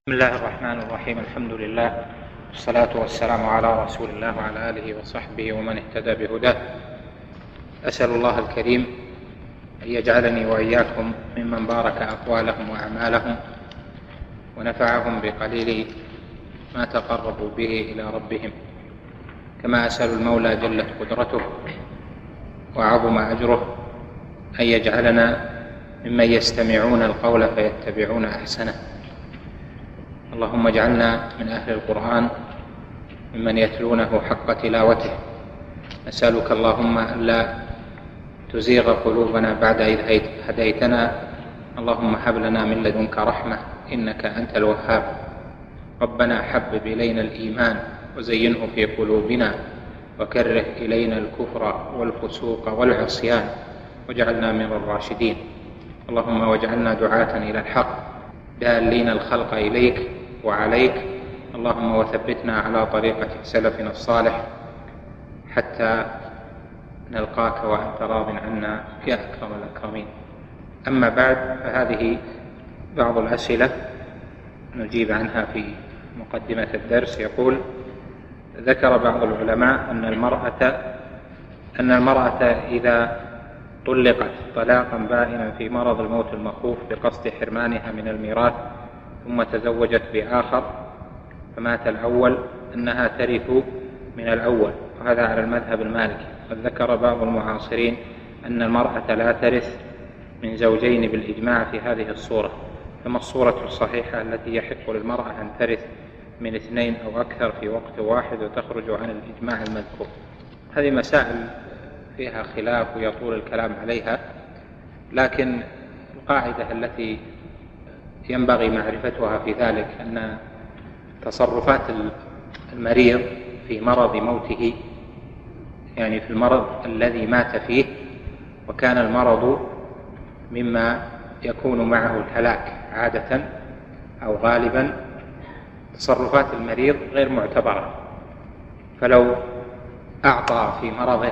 بسم الله الرحمن الرحيم. الحمد لله والصلاة والسلام على رسول الله وعلى آله وصحبه ومن اهتدى بهداه. أسأل الله الكريم أن يجعلني وإياكم ممن بارك أقوالهم وأعمالهم ونفعهم بقليل ما تقربوا به إلى ربهم، كما أسأل المولى جلت قدرته وعظم أجره أن يجعلنا ممن يستمعون القول فيتبعون أحسنه. اللهم اجعلنا من أهل القرآن ممن يتلونه حق تلاوته. نسألك اللهم ألا تزيغ قلوبنا بعد إذ هديتنا، اللهم هب لنا من لدنك رحمة إنك أنت الوهاب. ربنا حبب إلينا الإيمان وزينه في قلوبنا وكره إلينا الكفر والفسوق والعصيان واجعلنا من الراشدين. اللهم واجعلنا دعاة إلى الحق دالين الخلق إليك وعليك. اللهم وثبتنا على طريقة سلفنا الصالح حتى نلقاك وأنت راض عنا يا أكرم الأكرمين. أما بعد، فهذه بعض الأسئلة نجيب عنها في مقدمة الدرس. يقول: ذكر بعض العلماء أن المرأة إذا طلقت طلاقا بائنا في مرض الموت المخوف بقصد حرمانها من الميراث ثم تزوجت بآخر فمات الأول أنها ترث من الأول، وهذا على المذهب المالكي. قد ذكر بعض المعاصرين أن المرأة لا ترث من زوجين بالإجماع في هذه الصورة، فما الصورة الصحيحة التي يحق للمرأة أن ترث من اثنين أو أكثر في وقت واحد وتخرج عن الإجماع المذكور؟ هذه مسائل فيها خلاف ويطول الكلام عليها، لكن القاعدة التي ينبغي معرفتها في ذلك أن تصرفات المريض في مرض موته، يعني في المرض الذي مات فيه وكان المرض مما يكون معه الهلاك عادة أو غالبا، تصرفات المريض غير معتبرة. فلو أعطى في مرضه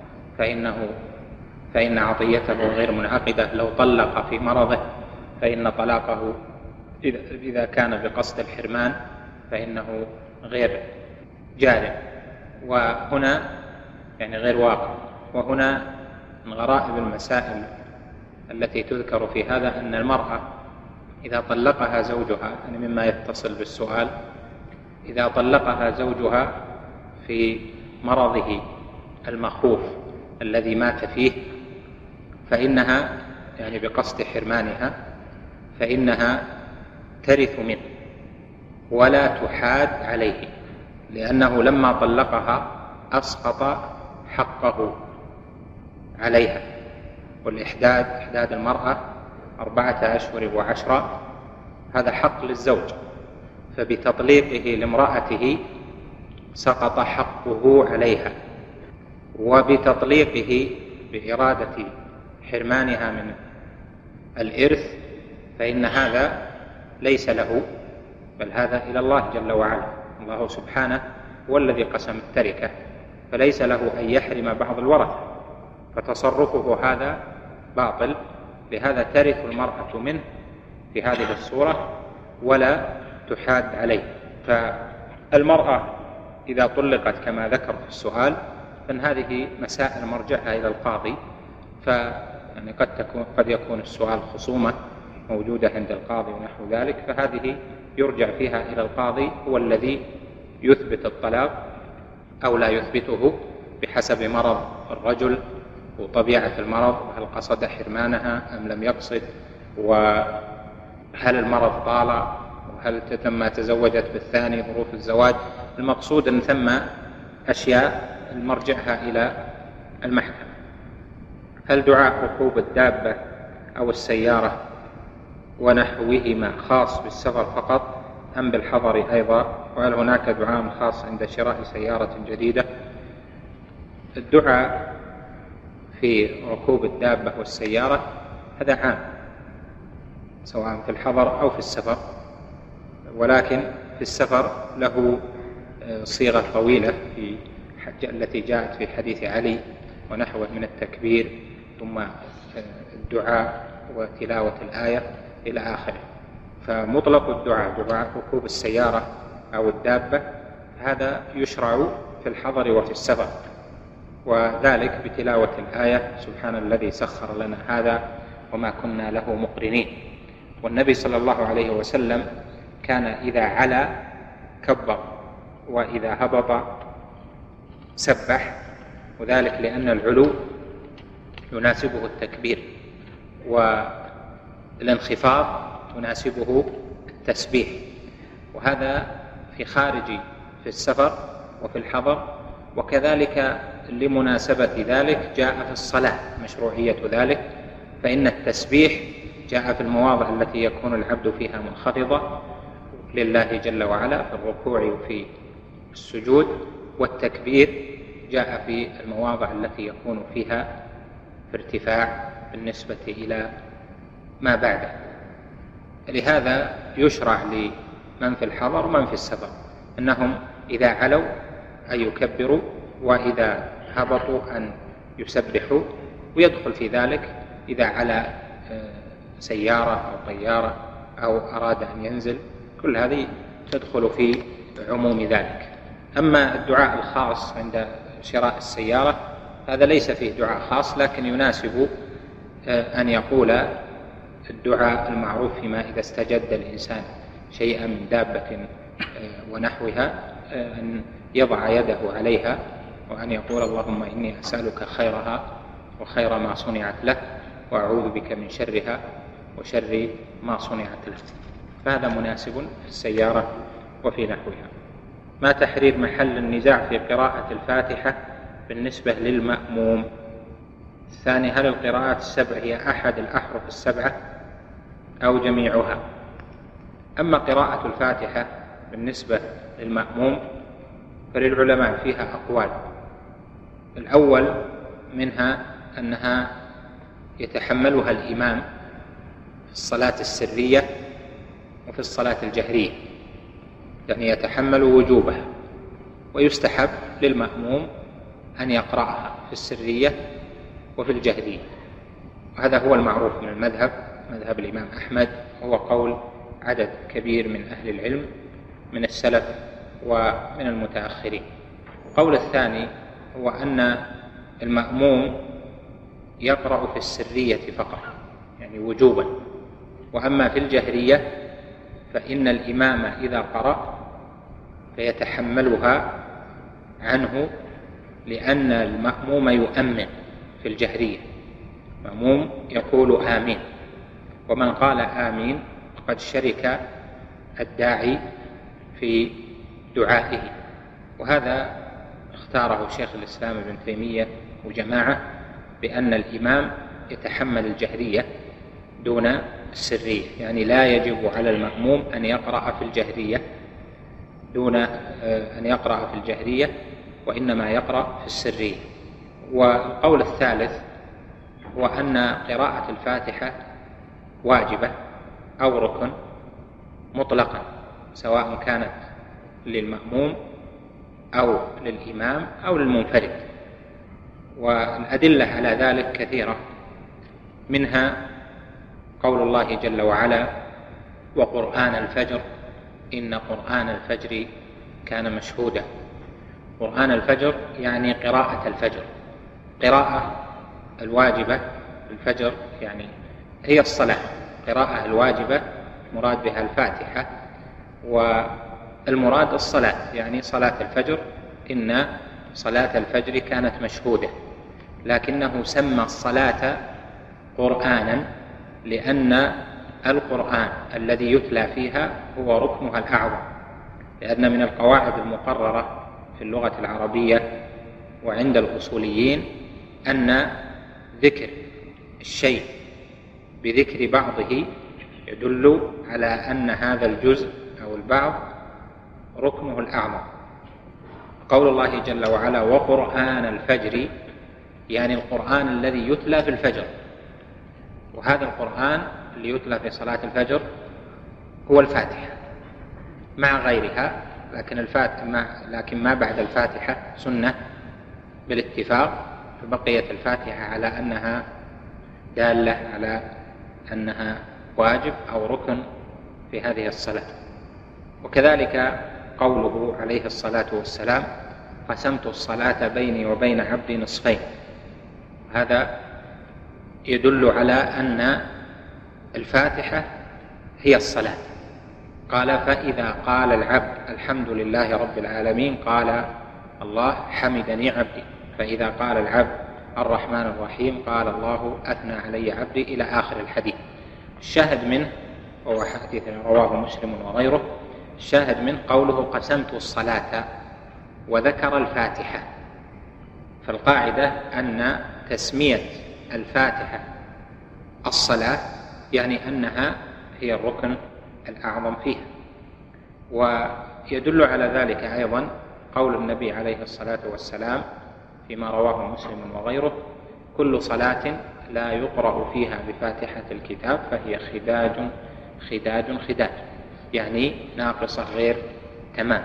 فإن عطيته غير منعقدة. لو طلق في مرضه فإن طلاقه إذا كان بقصد الحرمان فإنه غير جار، وهنا يعني غير واقع. وهنا من غرائب المسائل التي تذكر في هذا أن المرأة إذا طلقها زوجها، يعني مما يتصل بالسؤال، إذا طلقها زوجها في مرضه المخوف الذي مات فيه فإنها يعني بقصد حرمانها فإنها ترث منه ولا تحاد عليه، لأنه لما طلقها أسقط حقه عليها. إحداد المرأة 4 أشهر و10، هذا حق للزوج، فبتطليقه لامرأته سقط حقه عليها، وبتطليقه بإرادة حرمانها من الإرث فإن هذا ليس له، بل هذا إلى الله جل وعلا. الله سبحانه هو الذي قسم التركة، فليس له أن يحرم بعض الورثة، فتصرفه هذا باطل. لهذا ترث المرأة منه في هذه الصورة ولا تحاد عليه. فالمرأة إذا طلقت كما ذكر في السؤال فإن هذه مسائل مرجعها إلى القاضي، يعني قد يكون السؤال خصومة موجودة عند القاضي ونحو ذلك، فهذه يرجع فيها إلى القاضي، هو الذي يثبت الطلاق أو لا يثبته بحسب مرض الرجل وطبيعة المرض، وهل قصد حرمانها أم لم يقصد، وهل المرض طال، وهل لما تزوجت بالثاني ظروف الزواج. المقصود أن ثم أشياء مرجعها إلى المحكمة. هل دعاء ركوب الدابة أو السيارة ونحوهما خاص بالسفر فقط أم بالحضر أيضا؟ وهل هناك دعاء خاص عند شراء سيارة جديدة؟ الدعاء في ركوب الدابة والسيارة هذا عام، سواء في الحضر أو في السفر، ولكن في السفر له صيغة طويلة التي جاءت في حديث علي ونحوه من التكبير ثم الدعاء وتلاوة الآية إلى آخره. فمطلق الدعاء، دعاء ركوب السيارة أو الدابة، هذا يشرع في الحضر وفي السفر، وذلك بتلاوة الآية: سبحان الذي سخر لنا هذا وما كنا له مقرنين. والنبي صلى الله عليه وسلم كان إذا علا كبر، وإذا هبط سبح، وذلك لأن العلو يناسبه التكبير، والانخفاض يناسبه التسبيح، وهذا في السفر وفي الحضر. وكذلك لمناسبة ذلك جاء في الصلاة مشروعية ذلك، فإن التسبيح جاء في المواضع التي يكون العبد فيها منخفضا لله جل وعلا في الركوع وفي السجود، والتكبير جاء في المواضع التي يكون فيها في ارتفاع بالنسبة إلى ما بعده. لهذا يشرع لمن في الحضر ومن في السفر أنهم إذا علوا أن يكبروا، وإذا هبطوا أن يسبحوا، ويدخل في ذلك إذا علا سيارة أو طيارة أو أراد أن ينزل، كل هذه تدخل في عموم ذلك. أما الدعاء الخاص عند شراء السيارة هذا ليس فيه دعاء خاص، لكن يناسب أن يقول الدعاء المعروف فيما إذا استجد الإنسان شيئا من دابة ونحوها، أن يضع يده عليها وأن يقول: اللهم إني أسألك خيرها وخير ما صنعت له، وأعوذ بك من شرها وشر ما صنعت له. فهذا مناسب في السيارة وفي نحوها. ما تحرير محل النزاع في قراءة الفاتحة بالنسبة للمأموم؟ الثاني: هل القراءات السبع هي أحد الأحرف السبعة أو جميعها؟ أما قراءة الفاتحة بالنسبة للمأموم فللعلماء فيها أقوال. الأول منها أنها يتحملها الإمام في الصلاة السرية وفي الصلاة الجهرية، يعني يتحمل وجوبها، ويستحب للمأموم أن يقرأها في السرية وفي الجهرية. وهذا هو المعروف من المذهب، مذهب الإمام أحمد، وهو قول عدد كبير من أهل العلم من السلف ومن المتأخرين. القول الثاني هو أن المأموم يقرأ في السرية فقط، يعني وجوبا، وأما في الجهرية فإن الإمام إذا قرأ فيتحملها عنه، لأن المأموم يؤمن في الجهرية، المأموم يقول آمين، ومن قال آمين فقد شرك الداعي في دعائه. وهذا اختاره شيخ الإسلام ابن تيمية وجماعة، بأن الإمام يتحمل الجهرية دون السرية، يعني لا يجب على المأموم أن يقرأ في الجهرية دون أن يقرأ في الجهرية، وإنما يقرأ في السرية. والقول الثالث هو أن قراءة الفاتحة واجبة أو ركن مطلقا، سواء كانت للمأموم أو للإمام أو للمنفرد. والأدلة على ذلك كثيرة، منها قول الله جل وعلا: وقرآن الفجر إن قرآن الفجر كان مشهودا. قرآن الفجر يعني قراءة الفجر، قراءة الواجبة الفجر يعني هي الصلاة، قراءة الواجبة مراد بها الفاتحة، والمراد الصلاة يعني صلاة الفجر. إن صلاة الفجر كانت مشهودة، لكنه سمى الصلاة قرآنا لأن القرآن الذي يتلى فيها هو ركنها الأعظم، لأن من القواعد المقررة في اللغة العربية وعند الأصوليين أن ذكر الشيء بذكر بعضه يدل على أن هذا الجزء أو البعض ركنه الأعظم. قول الله جل وعلا: وقرآن الفجر، يعني القرآن الذي يتلى في الفجر، وهذا القرآن اللي يتلى في صلاة الفجر هو الفاتحة مع غيرها، لكن ما بعد الفاتحة سنة بالاتفاق، فبقيت الفاتحة على أنها دالة على أنها واجب أو ركن في هذه الصلاة. وكذلك قوله عليه الصلاة والسلام: قسمت الصلاة بيني وبين عبدي نصفين. هذا يدل على أن الفاتحة هي الصلاة. قال: فإذا قال العبد الحمد لله رب العالمين قال الله حمدني عبدي. فإذا قال العبد الرحمن الرحيم قال الله أثنى علي عبدي، إلى آخر الحديث. الشاهد منه، وهو حديث رواه مسلم وغيره، الشاهد منه قوله: قسمت الصلاة، وذكر الفاتحة. فالقاعدة أن تسمية الفاتحة الصلاة يعني أنها هي الركن الأعظم فيها. ويدل على ذلك أيضا قول النبي عليه الصلاة والسلام فيما رواه مسلم وغيره: كل صلاة لا يقرأ فيها بفاتحة الكتاب فهي خداج خداج خداج، يعني ناقصة غير تمام.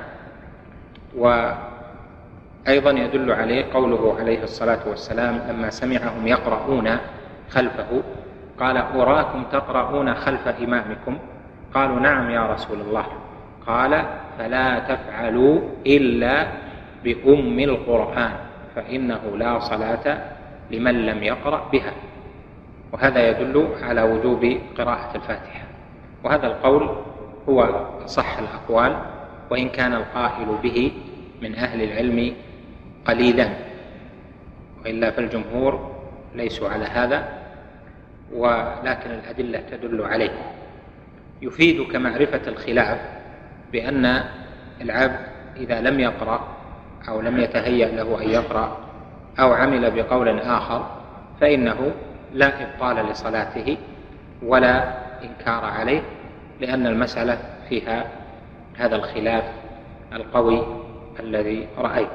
وأيضا يدل عليه قوله عليه الصلاة والسلام لما سمعهم يقرؤون خلفه قال: أراكم تقرؤون خلف إمامكم. قالوا: نعم يا رسول الله. قال: فلا تفعلوا إلا بأم القرآن فإنه لا صلاة لمن لم يقرأ بها. وهذا يدل على وجوب قراءة الفاتحة. وهذا القول هو أصح الأقوال، وإن كان القائل به من أهل العلم قليلا، وإلا فالجمهور ليسوا على هذا، ولكن الأدلة تدل عليه. يفيدك معرفة الخلاف بأن العبد إذا لم يقرأ أو لم يتهيأ له أن يقرأ أو عمل بقول آخر فإنه لا إبطال لصلاته ولا إنكار عليه، لأن المسألة فيها هذا الخلاف القوي الذي رأيت.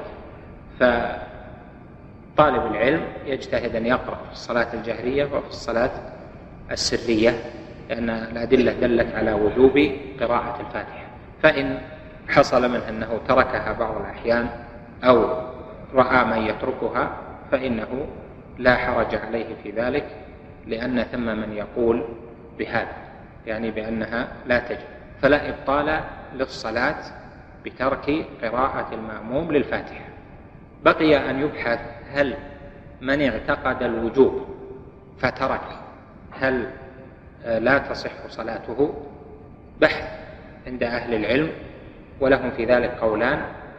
فطالب العلم يجتهد أن يقرأ في الصلاة الجهرية وفي الصلاة السرية، لأن الأدلة دلت على وجوب قراءة الفاتحة. فإن حصل منه أنه تركها بعض الأحيان أو رأى من يتركها فإنه لا حرج عليه في ذلك، لأن ثم من يقول بهذا، يعني بأنها لا تجب. فلا إبطال للصلاة بترك قراءة المأموم للفاتحة. بقي أن يبحث هل من اعتقد الوجوب فترك هل لا تصح صلاته؟ بحث عند أهل العلم ولهم في ذلك قولان،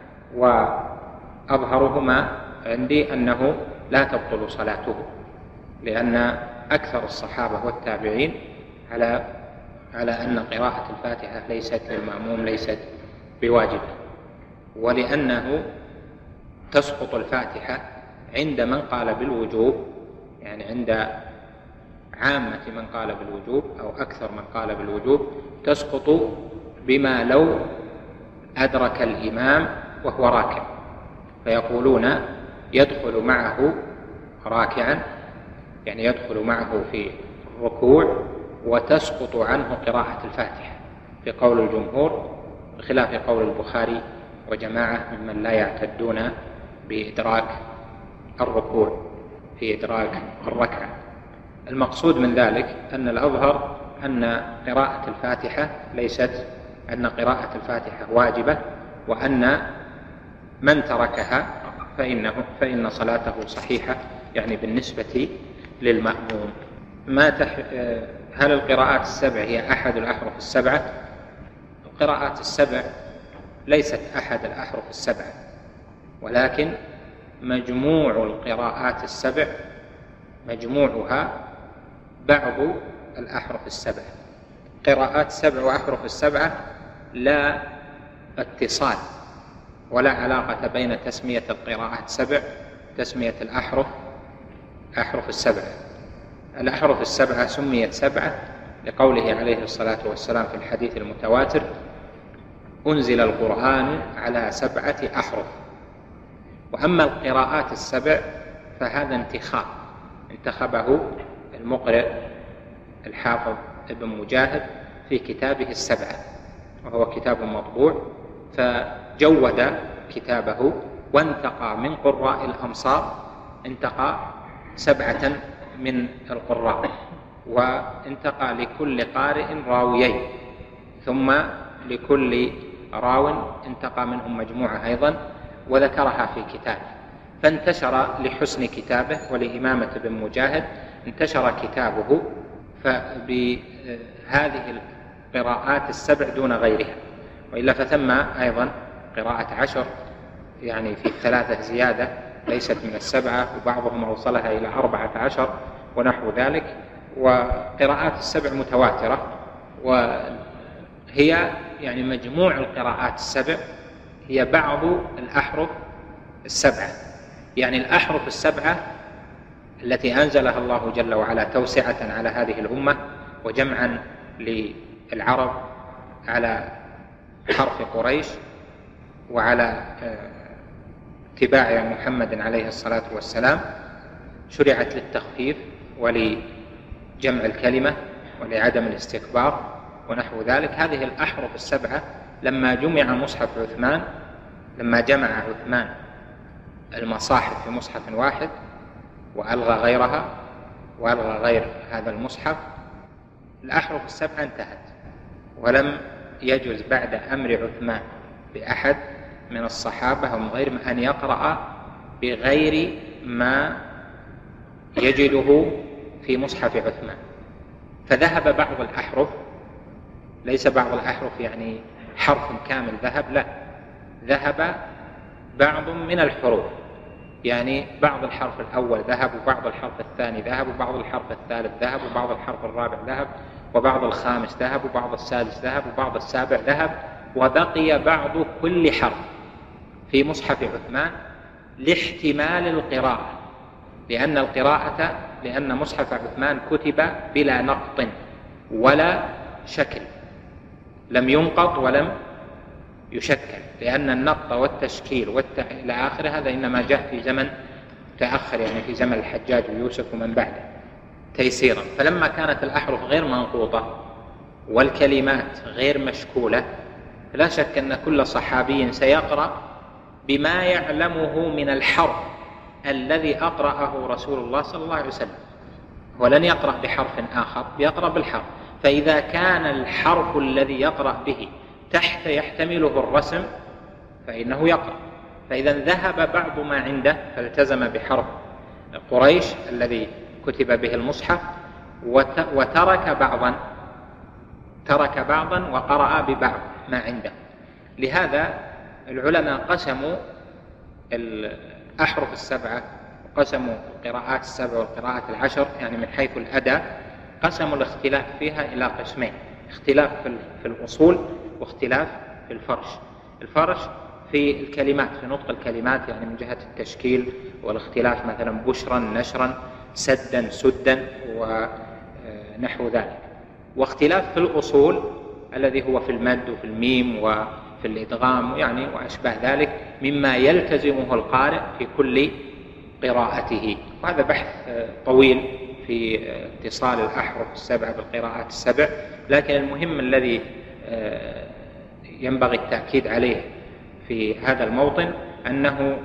وأظهرهما عندي أنه لا تبطل صلاته، لأن أكثر الصحابة والتابعين على أن قراءة الفاتحة ليست للمأموم، ليست بواجبة، ولأنه تسقط الفاتحة عند من قال بالوجوب، يعني عند عامة من قال بالوجوب أو أكثر من قال بالوجوب، تسقط بما لو أدرك الإمام وهو راكع، فيقولون يدخل معه راكعا، يعني يدخل معه في الركوع وتسقط عنه قراءة الفاتحة في قول الجمهور، بخلاف قول البخاري وجماعة ممن لا يعتدون بإدراك الركوع في إدراك الركعة. المقصود من ذلك أن الأظهر أن قراءة الفاتحة ليست، أن قراءة الفاتحة واجبة، وأن من تركها فإن صلاته صحيحة، يعني بالنسبة للمأموم. هل القراءات السبع هي أحد الأحرف السبعة؟ القراءات السبع ليست أحد الأحرف السبعة، ولكن مجموع القراءات السبع مجموعها بعض الأحرف السبعة. قراءات السبع وأحرف السبعة لا اتصال ولا علاقة بين تسمية القراءات سبع تسمية أحرف السبعة. الأحرف السبعة سميت سبعة لقوله عليه الصلاة والسلام في الحديث المتواتر: أنزل القرآن على 7 أحرف. وأما القراءات السبع فهذا انتخبه المقرئ الحافظ ابن مجاهد في كتابه السبعة، وهو كتاب مطبوع، فجود كتابه وانتقى من قراء الأمصار، انتقى 7 من القراء، وانتقى لكل قارئ راويين، ثم لكل راو انتقى منهم مجموعة أيضا وذكرها في كتابه، فانتشر لحسن كتابه ولإمامة ابن مجاهد انتشر كتابه بهذه القراءات السبع دون غيرها، وإلا فثم أيضا قراءة 10 يعني في 3 زيادة ليست من 7، وبعضهم أوصلها إلى 14 ونحو ذلك. وقراءات السبع متواترة، وهي يعني مجموع القراءات السبع هي بعض الأحرف السبعة، يعني الأحرف السبعة التي أنزلها الله جل وعلا توسعة على هذه الأمة وجمعا للعرب على حرف قريش وعلى اتباع محمد عليه الصلاة والسلام، شرعت للتخفيف ولجمع الكلمة ولعدم الاستكبار ونحو ذلك. هذه الأحرف السبعة لما جمع عثمان المصاحف في مصحف واحد وألغى غيرها وألغى غير هذا المصحف، الأحرف السبعة انتهت، ولم يجوز بعد أمر عثمان بأحد من الصحابة أو من غيرهم أن يقرأ بغير ما يجده في مصحف عثمان. فذهب بعض الأحرف، ليس بعض الأحرف يعني حرف كامل ذهب، لا، ذهب بعض من الحروف، يعني بعض الحرف الأول ذهب وبعض الحرف الثاني ذهب وبعض الحرف الثالث ذهب وبعض الحرف الرابع ذهب وبعض الخامس ذهب وبعض السادس ذهب وبعض السابع ذهب، وبقي بعض كل حرف في مصحف عثمان لاحتمال القراءة، لأن مصحف عثمان كتب بلا نقط ولا شكل، لم ينقط ولم يشكل، لأن النقط والتشكيل إلى آخره هذا إنما جاء في زمن تأخر، يعني في زمن الحجاج ويوسف ومن بعده تيسيرا. فلما كانت الأحرف غير منقوطة والكلمات غير مشكولة، لا شك أن كل صحابي سيقرأ بما يعلمه من الحرف الذي أقرأه رسول الله صلى الله عليه وسلم، ولن يقرأ بحرف آخر، يقرأ بالحرف. فإذا كان الحرف الذي يقرأ به تحت يحتمله الرسم فإنه يقرأ. فإذا ذهب بعض ما عنده فالتزم بحرف قريش الذي كتب به المصحف، وترك بعضا وقرأ ببعض ما عنده. لهذا العلماء قسموا الأحرف السبعة وقسموا القراءات السبع والقراءات 10 يعني من حيث الأداء، قسموا الاختلاف فيها إلى قسمين: اختلاف في الأصول واختلاف في الفرش في الكلمات، في نطق الكلمات، يعني من جهة التشكيل والاختلاف، مثلا بشرا نشرا سدا سدا ونحو ذلك. واختلاف في الأصول الذي هو في المد وفي الميم وفي الإدغام يعني وأشباه ذلك مما يلتزمه القارئ في كل قراءته. وهذا بحث طويل في اتصال الأحرف السبعة بالقراءات السبع، لكن المهم الذي ينبغي التأكيد عليه في هذا الموطن أنه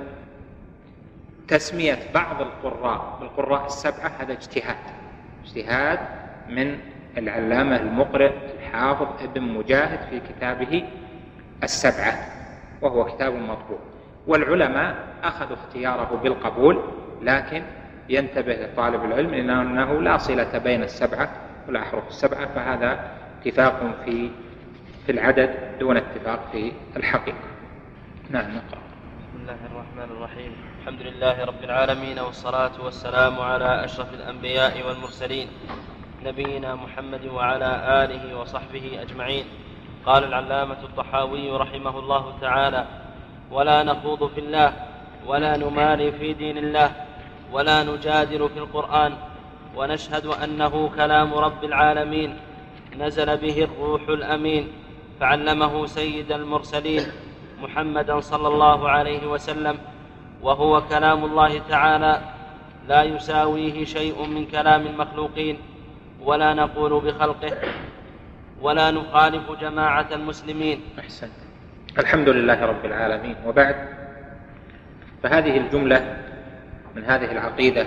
تسمية بعض القراء بالقراء السبعة هذا اجتهاد من العلامة المقرئ الحافظ ابن مجاهد في كتابه السبعة، وهو كتاب مطبوع. والعلماء أخذوا اختياره بالقبول، لكن ينتبه طالب العلم أنه لا صلة بين السبعة والأحرف السبعة، فهذا اتفاق في العدد دون اتفاق في الحقيقة. نعم، نقرأ. بسم الله الرحمن الرحيم. الحمد لله رب العالمين، والصلاة والسلام على أشرف الأنبياء والمرسلين نبينا محمد وعلى آله وصحبه أجمعين. قال العلامة الطحاوي رحمه الله تعالى: ولا نخوض في الله ولا نماري في دين الله ولا نجادل في القرآن، ونشهد أنه كلام رب العالمين نزل به الروح الأمين، فعلمه سيد المرسلين محمدا صلى الله عليه وسلم، وهو كلام الله تعالى لا يساويه شيء من كلام المخلوقين، ولا نقول بخلقه، ولا نخالف جماعة المسلمين. أحسن. الحمد لله رب العالمين. وبعد، فهذه الجملة من هذه العقيدة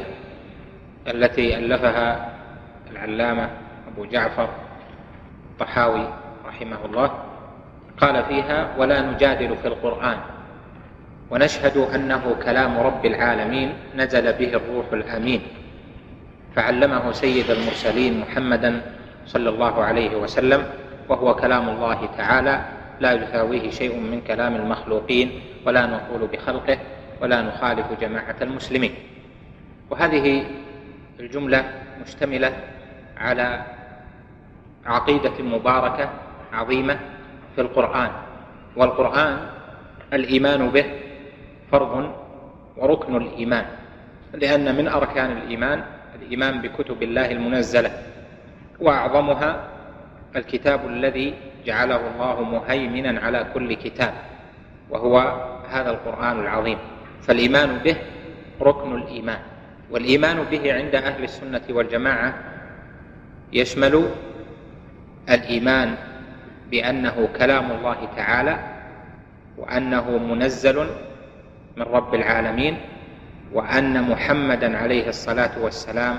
التي ألفها العلامة أبو جعفر الطحاوي رحمه الله قال فيها: ولا نجادل في القرآن، ونشهد أنه كلام رب العالمين نزل به الروح الأمين، فعلمه سيد المرسلين محمدا صلى الله عليه وسلم، وهو كلام الله تعالى لا يساويه شيء من كلام المخلوقين، ولا نقول بخلقه ولا نخالف جماعة المسلمين. وهذه الجملة مشتملة على عقيدة مباركة عظيمة في القرآن. والقرآن الإيمان به فرض وركن الإيمان، لأن من أركان الإيمان بكتب الله المنزلة، وأعظمها الكتاب الذي جعله الله مهيمنا على كل كتاب، وهو هذا القرآن العظيم. فالإيمان به ركن الإيمان. والإيمان به عند أهل السنة والجماعة يشمل الإيمان بأنه كلام الله تعالى، وأنه منزل من رب العالمين، وأن محمدا عليه الصلاة والسلام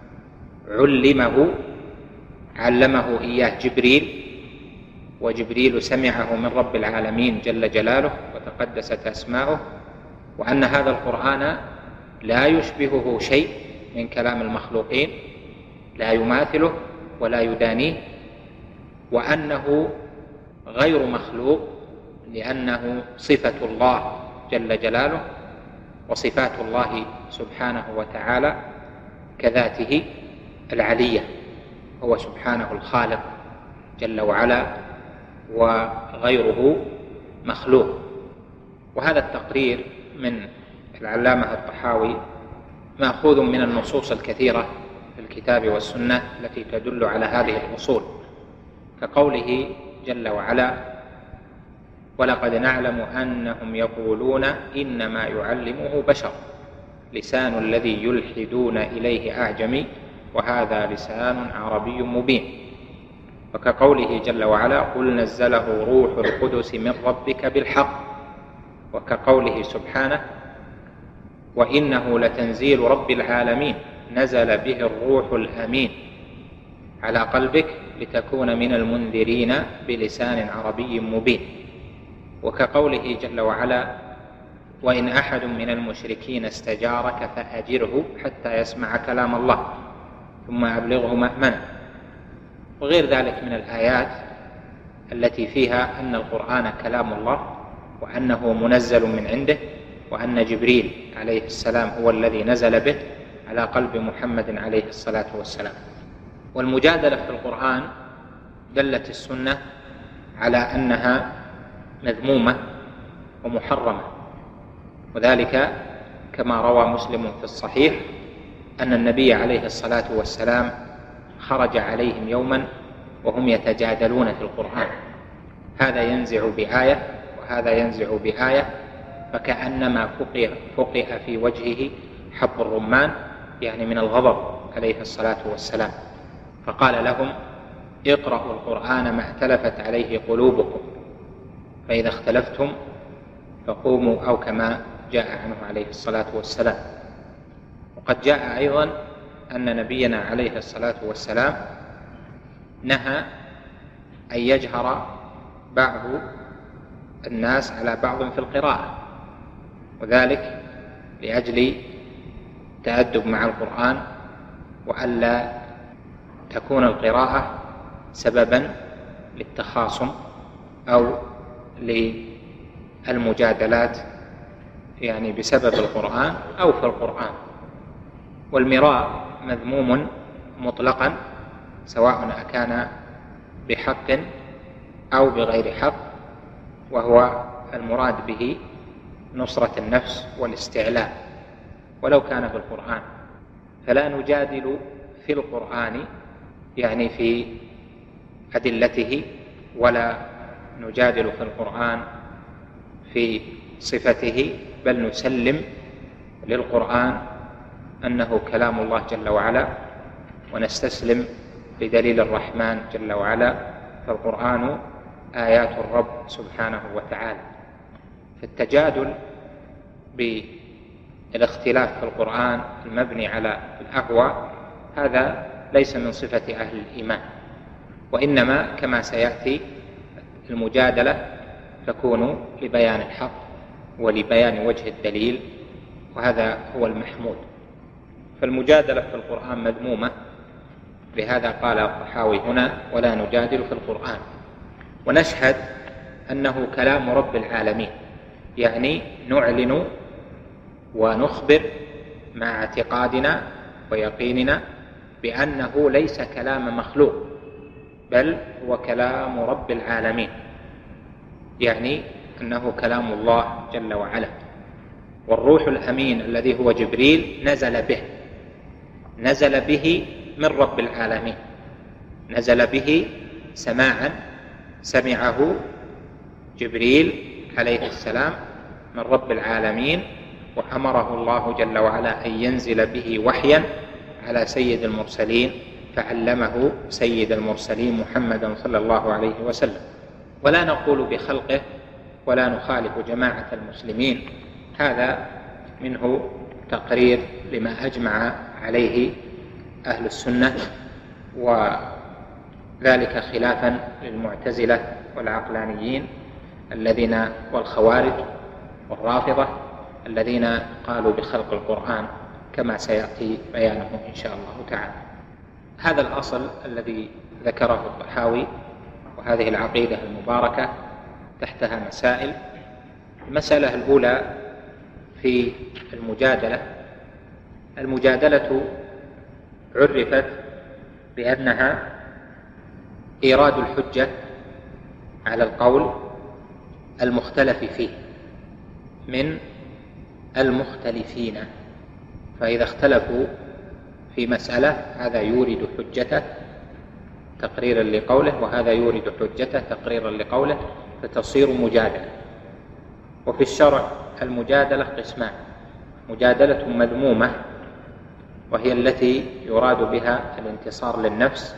علمه إياه جبريل، وجبريل سمعه من رب العالمين جل جلاله وتقدست أسماؤه، وأن هذا القرآن لا يشبهه شيء من كلام المخلوقين، لا يماثله ولا يدانيه، وأنه غير مخلوق لأنه صفة الله جل جلاله، وصفات الله سبحانه وتعالى كذاته العلية، هو سبحانه الخالق جل وعلا، وغيره مخلوق. وهذا التقرير من العلامة الطحاوي مأخوذ من النصوص الكثيرة في الكتاب والسنة التي تدل على هذه الأصول، كقوله جل وعلا: ولقد نعلم أنهم يقولون إنما يعلمه بشر، لسان الذي يلحدون إليه أعجمي، وهذا لسان عربي مبين. وكقوله جل وعلا: قل نزله روح القدس من ربك بالحق. وكقوله سبحانه: وإنه لتنزيل رب العالمين نزل به الروح الأمين على قلبك لتكون من المنذرين بلسان عربي مبين. وكقوله جل وعلا: وإن أحد من المشركين استجارك فأجره حتى يسمع كلام الله ثم أبلغه مأمنه. وغير ذلك من الآيات التي فيها أن القرآن كلام الله، وأنه منزل من عنده، وأن جبريل عليه السلام هو الذي نزل به على قلب محمد عليه الصلاة والسلام. والمجادلة في القرآن دلت السنة على أنها مذمومة ومحرمة، وذلك كما روى مسلم في الصحيح أن النبي عليه الصلاة والسلام خرج عليهم يوما وهم يتجادلون في القرآن، هذا ينزع بآية وهذا ينزع بآية، فكأنما فقئ في وجهه حب الرمان، يعني من الغضب عليه الصلاة والسلام. فقال لهم: اقرأوا القرآن ما ائتلفت عليه قلوبكم، فإذا اختلفتم فقوموا، أو كما جاء عنه عليه الصلاة والسلام. وقد جاء أيضا أن نبينا عليه الصلاة والسلام نهى أن يجهر بعض الناس على بعض في القراءة، وذلك لأجل التأدب مع القرآن، وألا تكون القراءة سببا للتخاصم أو للمجادلات، يعني بسبب القرآن أو في القرآن. والمراء مذموم مطلقا، سواء أكان بحق أو بغير حق، وهو المراد به نصرة النفس والاستعلاء، ولو كان في القرآن. فلا نجادل في القرآن يعني في أدلته، ولا نجادل في القرآن في صفته، بل نسلم للقرآن أنه كلام الله جل وعلا، ونستسلم لدليل الرحمن جل وعلا، فالقرآن آيات الرب سبحانه وتعالى. فالتجادل بالاختلاف في القرآن المبني على الأهواء هذا ليس من صفة أهل الإيمان، وإنما كما سيأتي المجادلة تكون لبيان الحق ولبيان وجه الدليل، وهذا هو المحمود. فالمجادلة في القرآن مذمومة، لهذا قال الطحاوي هنا: ولا نجادل في القرآن. ونشهد أنه كلام رب العالمين، يعني نعلن ونخبر مع اعتقادنا ويقيننا بأنه ليس كلام مخلوق، بل هو كلام رب العالمين، يعني أنه كلام الله جل وعلا. والروح الأمين الذي هو جبريل نزل به من رب العالمين، نزل به سماعا سمعه جبريل عليه السلام من رب العالمين، وأمره الله جل وعلا أن ينزل به وحيا على سيد المرسلين، فعلمه سيد المرسلين محمدا صلى الله عليه وسلم. ولا نقول بخلقه ولا نخالف جماعة المسلمين، هذا منه تقرير لما أجمع عليه أهل السنة، وذلك خلافا للمعتزلة والعقلانيين والخوارج والرافضة الذين قالوا بخلق القرآن، كما سيأتي بيانه إن شاء الله تعالى. هذا الأصل الذي ذكره الطحاوي، وهذه العقيدة المباركة تحتها مسائل. المسألة الأولى في المجادلة عرفت بأنها إيراد الحجة على القول المختلف فيه من المختلفين، فإذا اختلفوا في مسألة هذا يورد حجته تقريرا لقوله، وهذا يورد حجته تقريرا لقوله، فتصير مجادلة. وفي الشرع المجادلة قسمان: مجادلة مذمومة، وهي التي يراد بها الانتصار للنفس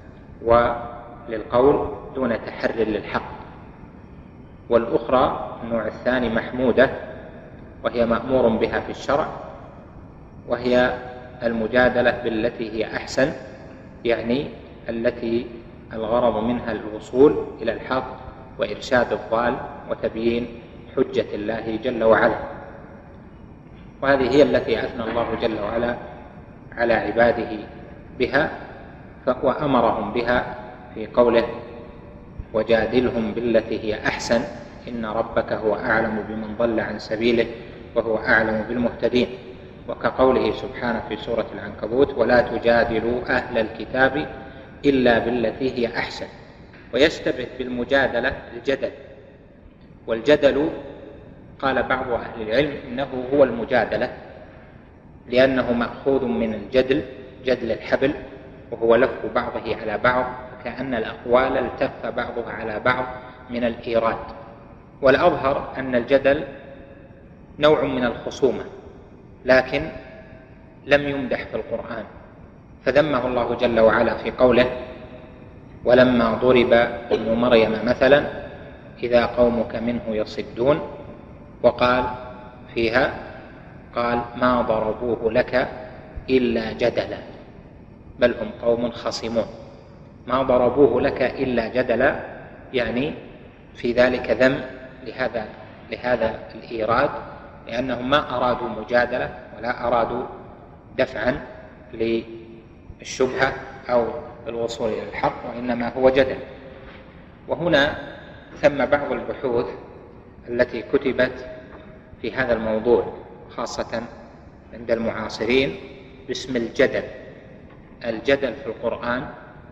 وللقول دون تحري للحق. والأخرى النوع الثاني محمودة، وهي مأمور بها في الشرع، وهي المجادلة بالتي هي أحسن، يعني التي الغرض منها الوصول إلى الحق وإرشاد الضال وتبيين حجة الله جل وعلا. وهذه هي التي أثنى الله جل وعلا على عباده بها، وأمرهم بها في قوله: وجادلهم بالتي هي أحسن إن ربك هو أعلم بمن ضل عن سبيله وهو أعلم بالمهتدين. وكقوله سبحانه في سورة العنكبوت: ولا تجادلوا أهل الكتاب إلا بالتي هي أحسن. ويشتبه بالمجادلة الجدل، والجدل قال بعض أهل العلم إنه هو المجادلة، لأنه مأخوذ من الجدل، جدل الحبل، وهو لف بعضه على بعض، كأن الأقوال التف بعضها على بعض من الإيراد. والأظهر أن الجدل نوع من الخصومة، لكن لم يمدح في القرآن، فذمه الله جل وعلا في قوله: ولما ضرب ابن مريم مثلا إذا قومك منه يصدون، وقال فيها قال: ما ضربوه لك إلا جدلا بل هم قوم خصمون. ما ضربوه لك إلا جدلا، يعني في ذلك ذم لهذا الإيراد، لأنهم ما أرادوا مجادلة ولا أرادوا دفعا للشبهة أو الوصول إلى الحق، وإنما هو جدل. وهنا ثم بعض البحوث التي كتبت في هذا الموضوع، خاصة عند المعاصرين، باسم الجدل في القرآن.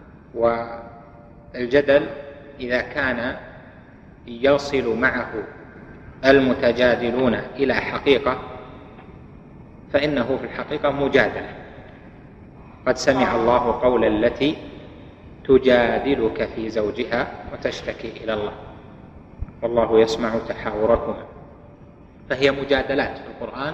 والجدل إذا كان يصل معه المتجادلون إلى حقيقة فإنه في الحقيقة مجادلة. قد سمع الله قول التي تجادلك في زوجها وتشتكي إلى الله والله يسمع تحاوركما، فهي مجادلات في القرآن.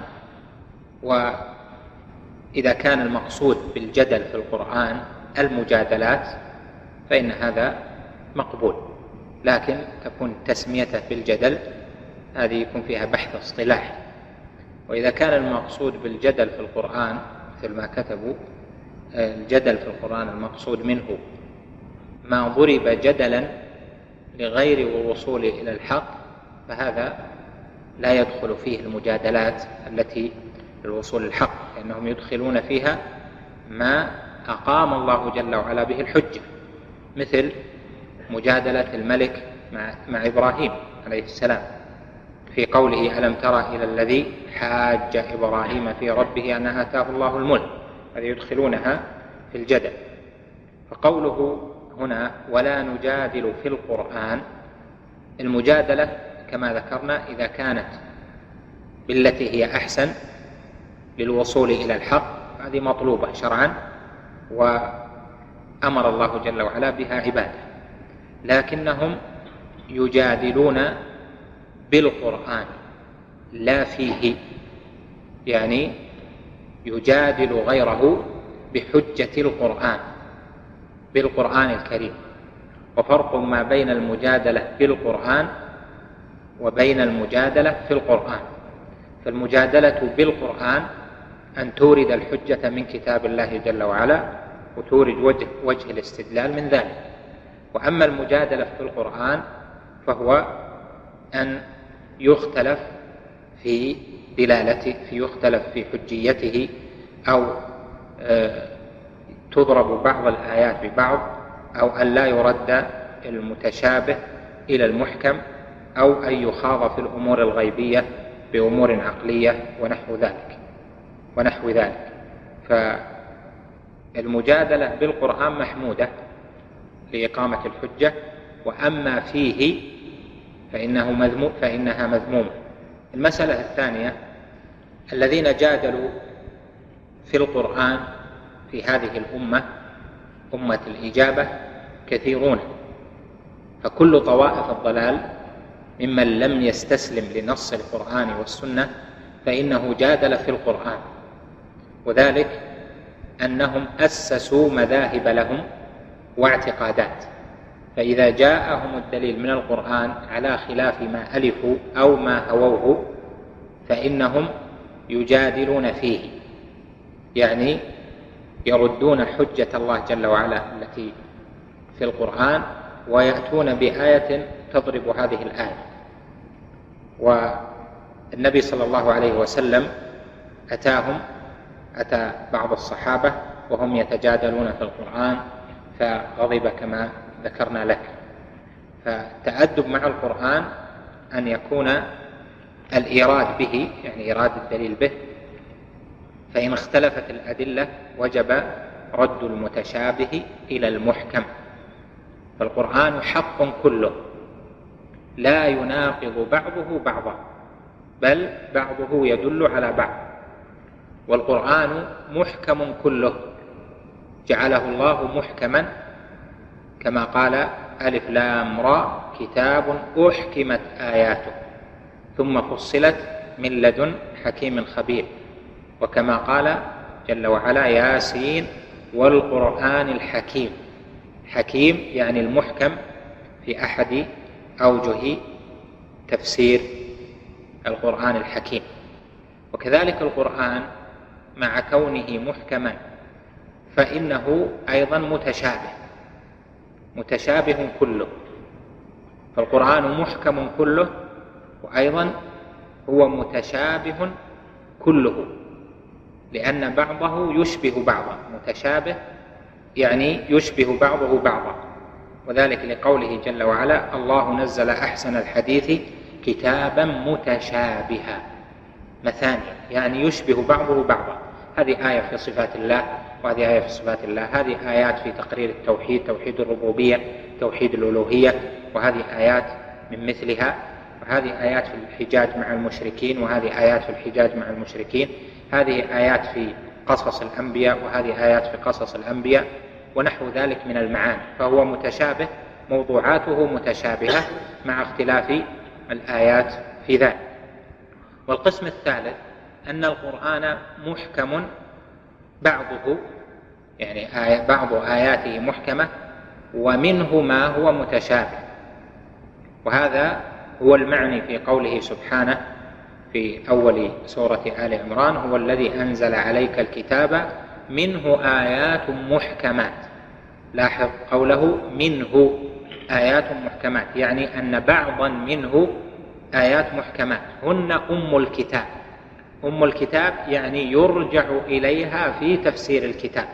وإذا كان المقصود بالجدل في القرآن المجادلات فإن هذا مقبول، لكن تكون تسميته بالجدل هذه يكون فيها بحث اصطلاحي. وإذا كان المقصود بالجدل في القرآن مثل ما كتبوا، الجدل في القرآن المقصود منه ما ضرب جدلا لغير الوصول إلى الحق فهذا لا يدخل فيه المجادلات التي للوصول للحق، لأنهم يدخلون فيها ما أقام الله جل وعلا به الحجة، مثل مجادلة الملك مع إبراهيم عليه السلام في قوله ألم تر إلى الذي حاج إبراهيم في ربه أن آتاه الله الملك، هذه يدخلونها في الجدل. فقوله هنا ولا نجادل في القرآن، المجادلة كما ذكرنا إذا كانت بالتي هي أحسن للوصول إلى الحق هذه مطلوبة شرعا وأمر الله جل وعلا بها عباده، لكنهم يجادلون بالقرآن لا فيه، يعني يجادل غيره بحجة القرآن بالقرآن الكريم. وفرق ما بين المجادلة بالقرآن وبين المجادلة في القرآن. فالمجادلة بالقرآن أن تورد الحجة من كتاب الله جل وعلا وتورد وجه الاستدلال من ذلك. وأما المجادلة في القرآن فهو أن يختلف في دلالته، يختلف في حجيته، أو تضرب بعض الآيات ببعض، أو أن لا يرد المتشابه إلى المحكم، أو أن يخاض في الأمور الغيبية بأمور عقلية ونحو ذلك. فالمجادلة بالقرآن محمودة لإقامة الحجة، وأما فيه فإنها مذمومة. المسألة الثانية الذين جادلوا في القرآن في هذه الأمة أمة الإجابة كثيرون، فكل طوائف الضلال ممن لم يستسلم لنص القرآن والسنة فإنه جادل في القرآن، وذلك أنهم أسسوا مذاهب لهم واعتقادات، فإذا جاءهم الدليل من القرآن على خلاف ما ألفوا أو ما هووه فإنهم يجادلون فيه، يعني يردون حجة الله جل وعلا التي في القرآن ويأتون بآية تضرب هذه الآية. والنبي صلى الله عليه وسلم أتى بعض الصحابة وهم يتجادلون في القرآن فغضب كما ذكرنا لك. فالتأدب مع القرآن أن يكون الإيراد به، يعني إيراد الدليل به، فإن اختلفت الأدلة وجب رد المتشابه إلى المحكم. فالقرآن حق كله لا يناقض بعضه بعضا، بل بعضه يدل على بعض. والقرآن محكم كله جعله الله محكما كما قال ألف لام را كتاب أحكمت آياته ثم فصلت من لدن حكيم خبير، وكما قال جل وعلا ياسين والقرآن الحكيم. حكيم يعني المحكم في أحد أوجه تفسير القرآن الحكيم. وكذلك القرآن مع كونه محكما فإنه أيضا متشابه كله. فالقرآن محكم كله وأيضا هو متشابه كله، لأن بعضه يشبه بعضا. متشابه يعني يشبه بعضه بعضا، وذلك لقوله جل وعلا الله نزل أحسن الحديث كتابا متشابها مثانية، يعني يشبه بعضه بعضا. هذه آية في صفات الله وهذه آية في صفات الله، هذه آيات في تقرير التوحيد، توحيد الربوبية، توحيد الألوهية، وهذه آيات من مثلها، وهذه آيات في الحجاج مع المشركين، وهذه آيات في الحجاج مع المشركين، هذه آيات في قصص الأنبياء، وهذه آيات في قصص الأنبياء، ونحو ذلك من المعاني. فهو متشابه، موضوعاته متشابهة مع اختلاف الآيات في ذلك. والقسم الثالث أن القرآن محكم بعضه، يعني بعض آياته محكمة ومنه ما هو متشابه، وهذا هو المعني في قوله سبحانه في أول سورة آل عمران هو الذي أنزل عليك الكتاب منه آيات محكمات. لاحظ قوله منه، آيات محكمات، يعني أن بعضا منه آيات محكمات هن أم الكتاب. أم الكتاب يعني يرجع إليها في تفسير الكتاب.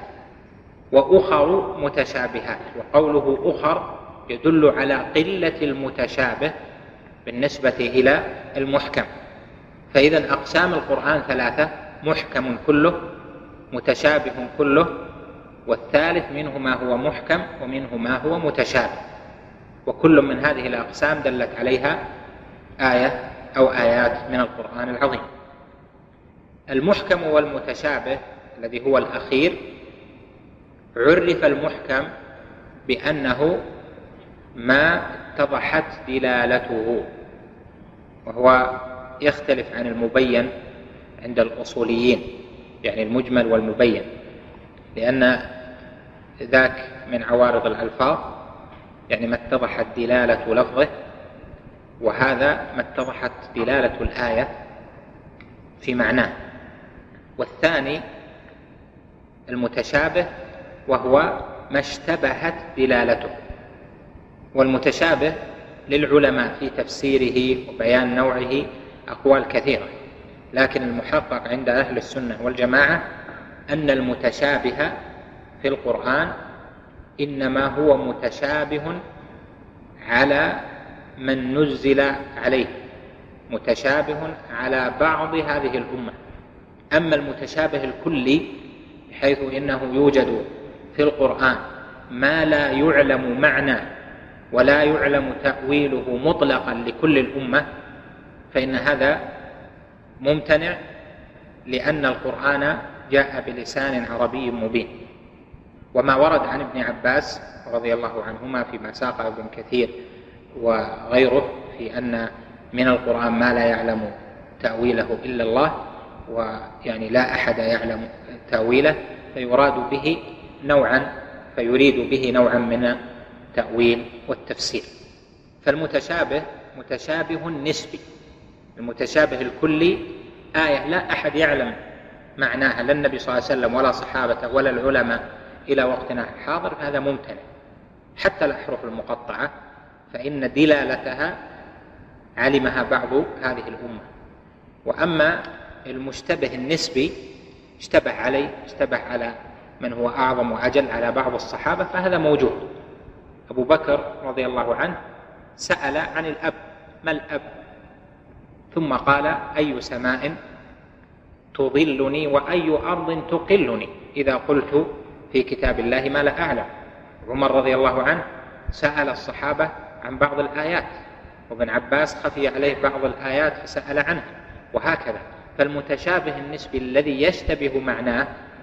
وأخر متشابهات، وقوله أخر يدل على قلة المتشابه بالنسبة إلى المحكم. فإذا أقسام القرآن ثلاثة: محكم كله، متشابه كله، والثالث منه ما هو محكم ومنه ما هو متشابه. وكل من هذه الأقسام دلت عليها آية أو آيات من القرآن العظيم. المحكم والمتشابه الذي هو الأخير، عرف المحكم بأنه ما اتضحت دلالته، وهو يختلف عن المبين عند الأصوليين، يعني المجمل والمبين، لأن ذاك من عوارض الألفاظ، يعني ما اتضحت دلالة لفظه، وهذا ما اتضحت دلالة الآية في معناه. والثاني المتشابه، وهو ما اشتبهت دلالته. والمتشابه للعلماء في تفسيره وبيان نوعه أقوال كثيرة، لكن المحقق عند أهل السنة والجماعة أن المتشابه في القرآن إنما هو متشابه على من نزل عليه، متشابه على بعض هذه الأمة. أما المتشابه الكلي بحيث إنه يوجد في القرآن ما لا يعلم معنى ولا يعلم تأويله مطلقا لكل الأمة، فإن هذا ممتنع، لأن القرآن جاء بلسان عربي مبين. وما ورد عن ابن عباس رضي الله عنهما فيما ساق ابن كثير وغيره في أن من القرآن ما لا يعلم تأويله إلا الله، ويعني لا أحد يعلم تأويله، فيريد به نوعا من التأويل والتفسير. فالمتشابه متشابه نسبي. المتشابه الكلي آية لا أحد يعلم معناها، لا النبي صلى الله عليه وسلم ولا صحابته ولا العلماء إلى وقتنا الحاضر، فهذا ممتنع. حتى الأحرف المقطعة فإن دلالتها علمها بعض هذه الأمة. وأما المشتبه النسبي، اشتبه على من هو أعظم وأجل على بعض الصحابة، فهذا موجود. أبو بكر رضي الله عنه سأل عن الأب: ما الأب؟ ثم قال: أي سماء تظلني وأي أرض تقلني إذا قلت في كتاب الله ما لا أعلم. عمر رضي الله عنه سأل الصحابة عن بعض الآيات، وابن عباس خفي عليه بعض الآيات فسأل عنه، وهكذا. فالمتشابه النسبي الذي يشتبه معناه،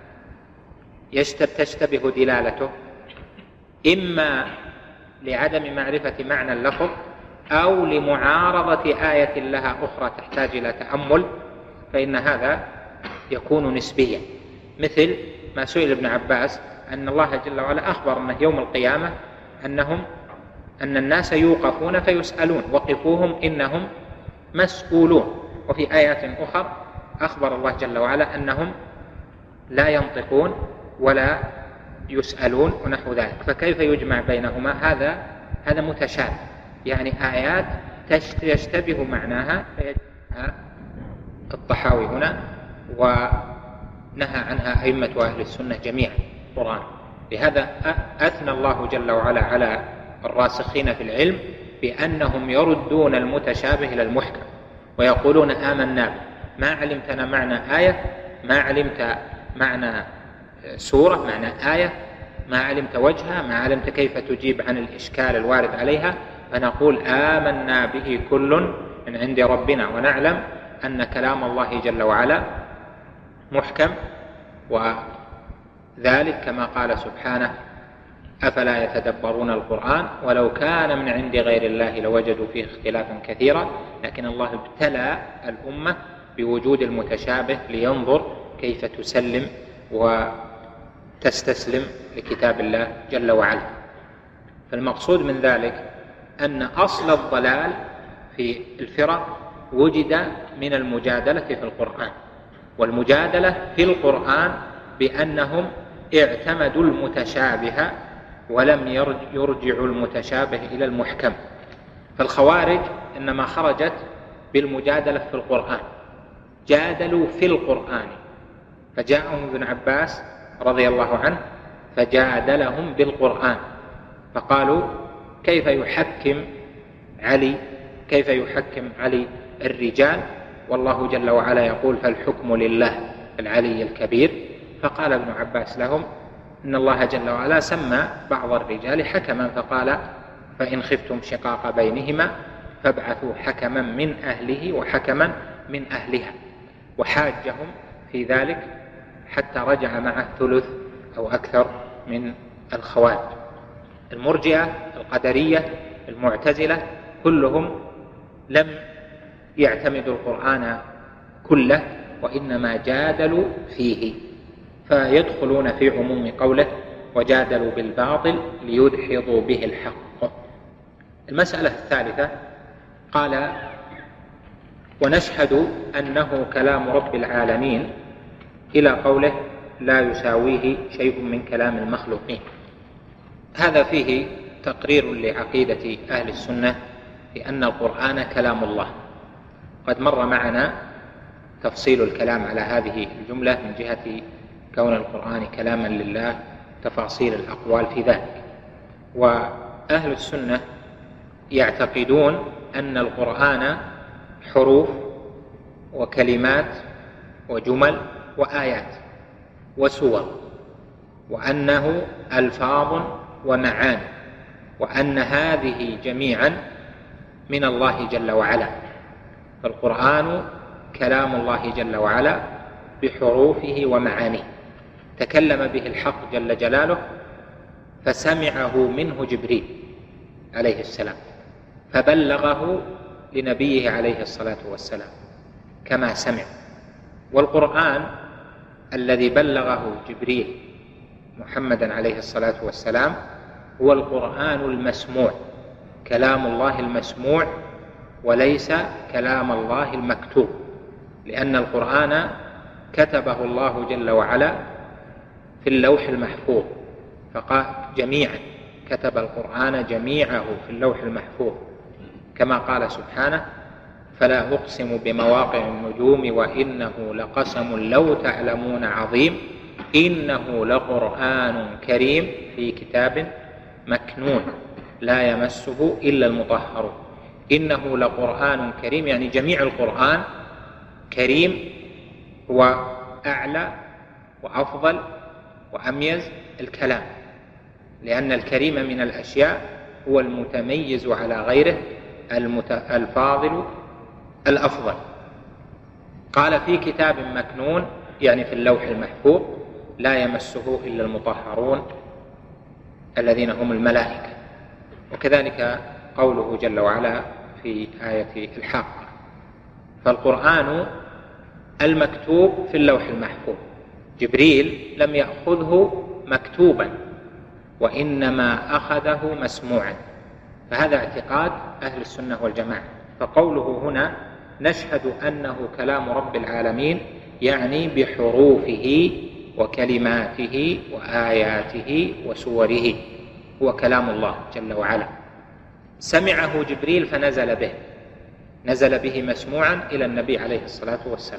تشتبه دلالته، إما لعدم معرفة معنى اللفظ أو لمعارضة آية لها أخرى تحتاج إلى تأمل، فإن هذا يكون نسبيا. مثل ما سئل ابن عباس أن الله جل وعلا أخبر أنه يوم القيامة أن الناس يوقفون فيسألون: وقفوهم إنهم مسؤولون. وفي آيات أخرى أخبر الله جل وعلا أنهم لا ينطقون ولا يسألون ونحو ذلك. فكيف يجمع بينهما؟ هذا متشابه، يعني آيات يشتبه معناها فيجمعها الطحاوي هنا، ونهى عنها أئمة أهل السنة جميعا القرآن. لهذا أثنى الله جل وعلا على الراسخين في العلم بأنهم يردون المتشابه إلى المحكم، ويقولون: آمنا به، ما علمتنا معنى آية، ما علمت معنى سورة، معنى آية، ما علمت وجهها، ما علمت كيف تجيب عن الإشكال الوارد عليها، فنقول آمنا به كل من عند ربنا، ونعلم أن كلام الله جل وعلا محكم. وذلك كما قال سبحانه: أفلا يتدبرون القرآن ولو كان من عند غير الله لوجدوا فيه اختلافا كثيرا. لكن الله ابتلى الأمة بوجود المتشابه لينظر كيف تسلم وتستسلم لكتاب الله جل وعلا. فالمقصود من ذلك أن أصل الضلال في الفرق وجد من المجادلة في القرآن، والمجادلة في القرآن بأنهم اعتمدوا المتشابه ولم يرجع المتشابه إلى المحكم. فالخوارج إنما خرجت بالمجادلة في القرآن، جادلوا في القرآن، فجاءهم ابن عباس رضي الله عنه فجادلهم بالقرآن، فقالوا كيف يحكم علي الرجال والله جل وعلا يقول فالحكم لله العلي الكبير؟ فقال ابن عباس لهم إن الله جل وعلا سمى بعض الرجال حكما، فقال فإن خفتم شقاق بينهما فابعثوا حكما من أهله وحكما من أهلها، وحاجهم في ذلك حتى رجع معه ثلث أو أكثر من الخوارج. المرجئة، القدرية، المعتزلة كلهم لم يعتمدوا القرآن كله، وإنما جادلوا فيه، فيدخلون في عموم قوله وجادلوا بالباطل ليدحضوا به الحق. المسألة الثالثة قال ونشهد أنه كلام رب العالمين إلى قوله لا يساويه شيء من كلام المخلوقين. هذا فيه تقرير لعقيدة أهل السنة بأن القرآن كلام الله. قد مر معنا تفصيل الكلام على هذه الجملة من جهة كون القرآن كلاما لله، تفاصيل الأقوال في ذلك. وأهل السنة يعتقدون أن القرآن حروف وكلمات وجمل وآيات وسور، وأنه ألفاظ ومعاني، وأن هذه جميعا من الله جل وعلا. فالقرآن كلام الله جل وعلا بحروفه ومعانيه، تكلم به الحق جل جلاله، فسمعه منه جبريل عليه السلام فبلغه لنبيه عليه الصلاة والسلام كما سمع. والقرآن الذي بلغه جبريل محمدا عليه الصلاة والسلام هو القرآن المسموع، كلام الله المسموع، وليس كلام الله المكتوب، لأن القرآن كتبه الله جل وعلا في اللوح المحفوظ، فقال جميعا، كتب القرآن جميعه في اللوح المحفوظ، كما قال سبحانه فلا أقسم بمواقع النجوم وإنه لقسم لو تعلمون عظيم إنه لقرآن كريم في كتاب مكنون لا يمسه إلا المطهرون. إنه لقرآن كريم، يعني جميع القرآن كريم، هو أعلى وأفضل وأميز الكلام، لأن الكريم من الأشياء هو المتميز على غيره، الفاضل الأفضل. قال في كتاب مكنون، يعني في اللوح المحفوظ، لا يمسه إلا المطهرون الذين هم الملائكة. وكذلك قوله جل وعلا في آية الحق. فالقرآن المكتوب في اللوح المحفوظ، جبريل لم يأخذه مكتوبا وإنما أخذه مسموعا، فهذا اعتقاد أهل السنة والجماعة. فقوله هنا نشهد أنه كلام رب العالمين يعني بحروفه وكلماته وآياته وسوره، هو كلام الله جل وعلا. سمعه جبريل فنزل به، نزل به مسموعا إلى النبي عليه الصلاة والسلام.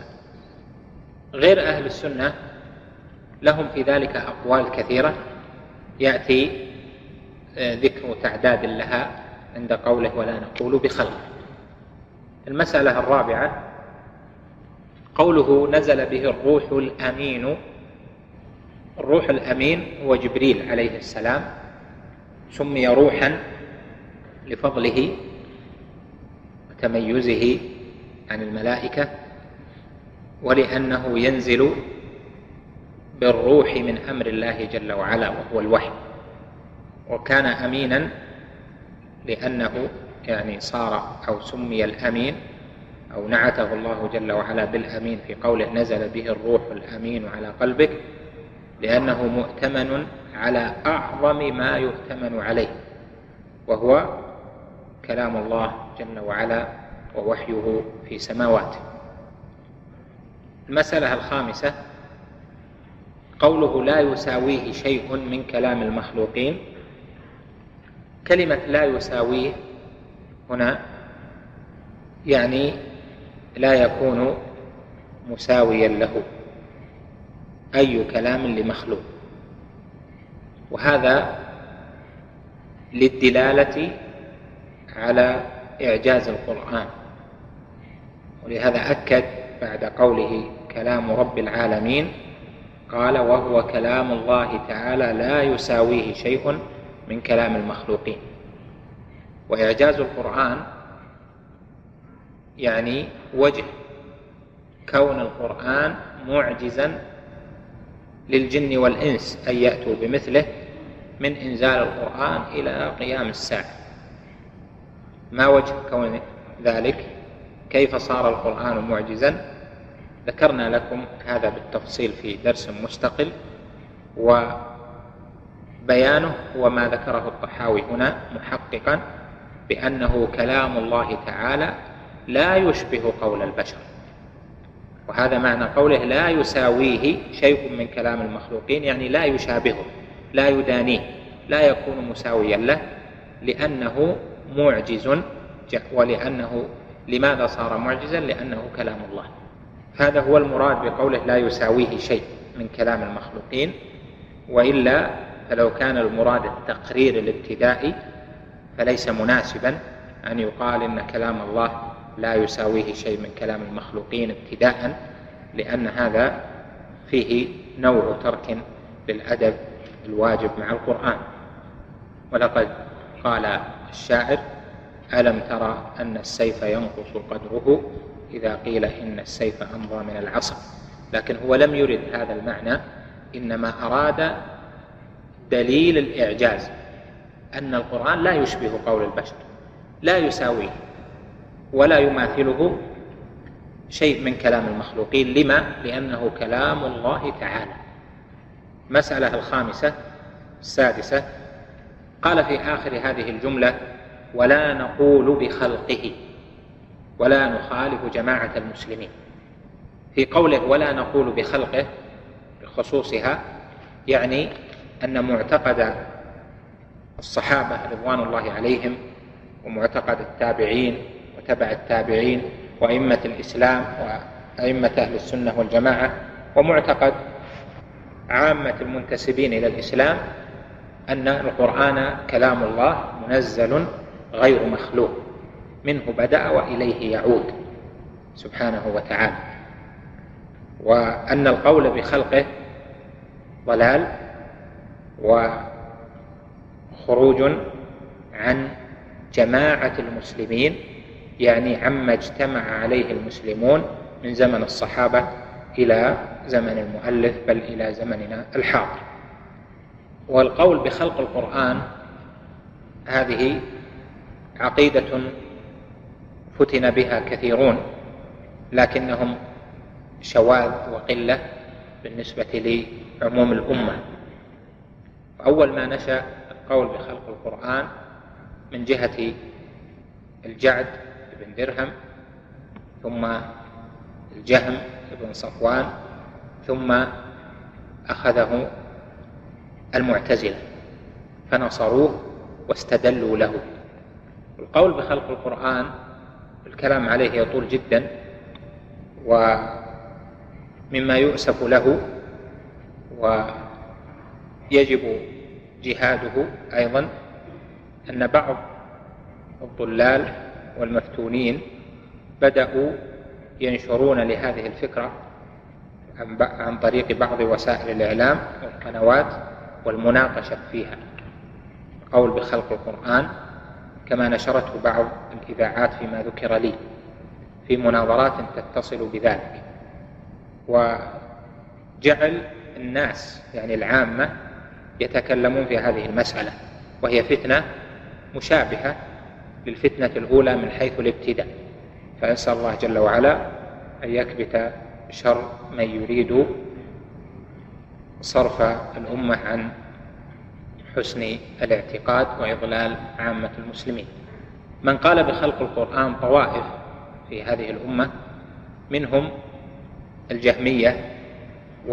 غير أهل السنة لهم في ذلك أقوال كثيرة يأتي ذكر تعداد لها عند قوله ولا نقول بخلق. المسألة الرابعة قوله نزل به الروح الأمين. الروح الأمين هو جبريل عليه السلام، سمي روحا لفضله وتميزه عن الملائكة، ولأنه ينزل بالروح من أمر الله جل وعلا وهو الوحي. وكان أمينا لأنه يعني صار أو سمي الأمين أو نعته الله جل وعلا بالأمين في قوله نزل به الروح الأمين على قلبك، لأنه مؤتمن على أعظم ما يؤتمن عليه، وهو كلام الله جل وعلا ووحيه في سماواته. المسألة الخامسة قوله لا يساويه شيء من كلام المخلوقين، كلمة لا يساويه هنا يعني لا يكون مساويا له أي كلام لمخلوق، وهذا للدلالة على إعجاز القرآن. ولهذا أكد بعد قوله كلام رب العالمين قال وهو كلام الله تعالى لا يساويه شيء من كلام المخلوقين. وإعجاز القرآن يعني وجه كون القرآن معجزا للجن والإنس أن يأتوا بمثله من إنزال القرآن إلى قيام الساعة. ما وجه كون ذلك؟ كيف صار القرآن معجزا؟ ذكرنا لكم هذا بالتفصيل في درس مستقل، وبيانه هو ما ذكره الطحاوي هنا محققا بأنه كلام الله تعالى لا يشبه قول البشر. وهذا معنى قوله لا يساويه شيء من كلام المخلوقين، يعني لا يشابهه، لا يدانيه، لا يكون مساويا له، لأنه معجز. لماذا صار معجزا؟ لأنه كلام الله. هذا هو المراد بقوله لا يساويه شيء من كلام المخلوقين، وإلا فلو كان المراد التقرير الابتدائي فليس مناسبا أن يقال إن كلام الله لا يساويه شيء من كلام المخلوقين ابتداء، لأن هذا فيه نوع ترك للأدب الواجب مع القرآن. ولقد قال الشاعر ألم ترى أن السيف ينقص قدره إذا قيل إن السيف أمضى من العصا. لكن هو لم يرد هذا المعنى، إنما أراد دليل الإعجاز أن القرآن لا يشبه قول البشر، لا يساويه ولا يماثله شيء من كلام المخلوقين. لما؟ لأنه كلام الله تعالى. مسألة الخامسة السادسة قال في آخر هذه الجملة ولا نقول بخلقه، ولا نخالف جماعة المسلمين. في قوله ولا نقول بخلقه بخصوصها يعني أن معتقد الصحابة رضوان الله عليهم ومعتقد التابعين وتبع التابعين وأئمة الإسلام وأئمة أهل السنة والجماعة ومعتقد عامة المنتسبين إلى الإسلام أن القرآن كلام الله منزل غير مخلوق، منه بدأ وإليه يعود سبحانه وتعالى، وأن القول بخلقه ضلال وخروج عن جماعة المسلمين، يعني عما اجتمع عليه المسلمون من زمن الصحابة إلى زمن المؤلف، بل إلى زمننا الحاضر. والقول بخلق القرآن هذه عقيدة فتن بها كثيرون، لكنهم شواذ وقلة بالنسبة لعموم الأمة. أول ما نشأ القول بخلق القرآن من جهة الجعد بن درهم، ثم الجهم بن صفوان، ثم أخذه المعتزلة فنصروه واستدلوا له. القول بخلق القرآن الكلام عليه يطول جدا، ومما يؤسف له ويجب جهاده أيضا أن بعض الضلال والمفتونين بدأوا ينشرون لهذه الفكرة عن طريق بعض وسائل الإعلام والقنوات والمناقشة فيها، قول بخلق القرآن، كما نشرته بعض الإذاعات فيما ذكر لي في مناظرات تتصل بذلك، وجعل الناس يعني العامة يتكلمون في هذه المسألة، وهي فتنة مشابهة للفتنة الأولى من حيث الابتداء. فأسأل الله جل وعلا أن يكبت شر من يريد صرف الأمة عن حسن الاعتقاد وإضلال عامة المسلمين. من قال بخلق القرآن طوائف في هذه الأمة، منهم الجهمية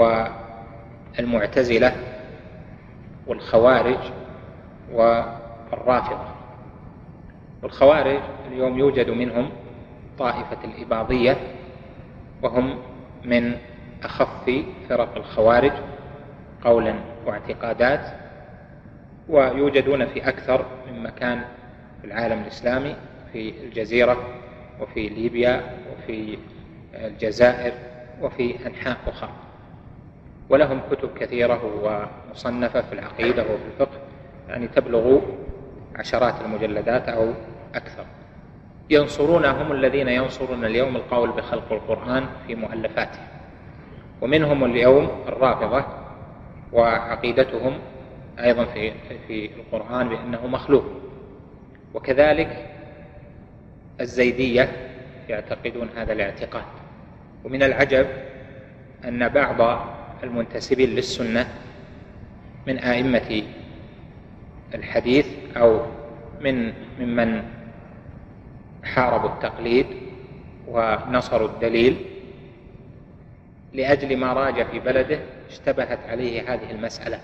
والمعتزلة والخوارج الرافضة. والخوارج اليوم يوجد منهم طائفة الإباضية، وهم من أخف فرق الخوارج قولا واعتقادات، ويوجدون في أكثر من مكان في العالم الإسلامي، في الجزيرة وفي ليبيا وفي الجزائر وفي أنحاء أخرى، ولهم كتب كثيرة ومصنفة في العقيدة وفي الفقه، يعني تبلغ عشرات المجلدات أو أكثر. ينصرون، هم الذين ينصرون اليوم القول بخلق القرآن في مؤلفاته، ومنهم اليوم الرافضة، وعقيدتهم أيضا في القرآن بأنه مخلوق، وكذلك الزيدية يعتقدون هذا الاعتقاد. ومن العجب أن بعض المنتسبين للسنة من أئمة الحديث أو ممن حاربوا التقليد ونصروا الدليل لأجل ما راج في بلده اشتبهت عليه هذه المسألة،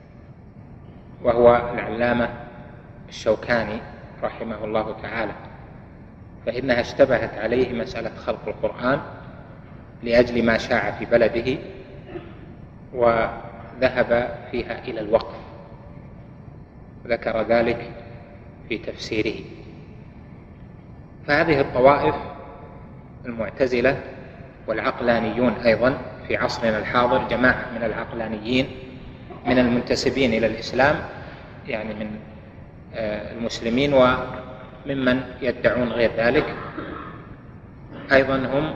وهو العلامة الشوكاني رحمه الله تعالى، فإنها اشتبهت عليه مسألة خلق القرآن لأجل ما شاع في بلده، وذهب فيها إلى الوقف، ذكر ذلك في تفسيره. فهذه الطوائف المعتزلة والعقلانيون أيضا في عصرنا الحاضر، جماعة من العقلانيين من المنتسبين إلى الإسلام، يعني من المسلمين وممن يدعون غير ذلك، أيضا هم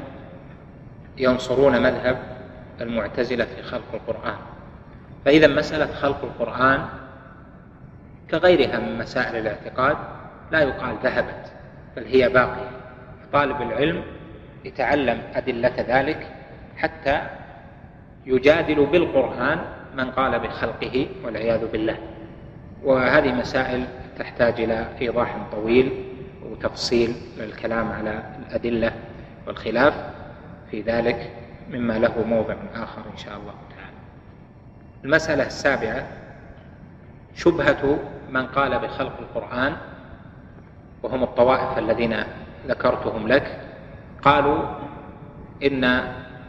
ينصرون مذهب المعتزلة في خلق القرآن. فإذا مسألة خلق القرآن كغيرها من مسائل الاعتقاد لا يقال ذهبت، بل هي باقية. طالب العلم يتعلم أدلة ذلك حتى يجادل بالقرآن من قال بخلقه والعياذ بالله. وهذه مسائل تحتاج إلى إيضاح طويل وتفصيل للكلام على الأدلة والخلاف في ذلك، مما له موضع آخر إن شاء الله تعالى. المسألة السابعة شبهة من قال بخلق القرآن، وهم الطوائف الذين ذكرتهم لك. قالوا إن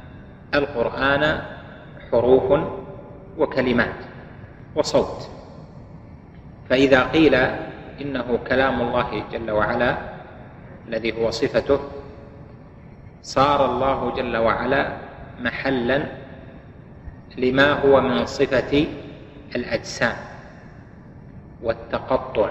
القرآن حروف وكلمات وصوت، فإذا قيل إنه كلام الله جل وعلا الذي هو صفته، صار الله جل وعلا محلا لما هو من صفة الأجسام والتقطع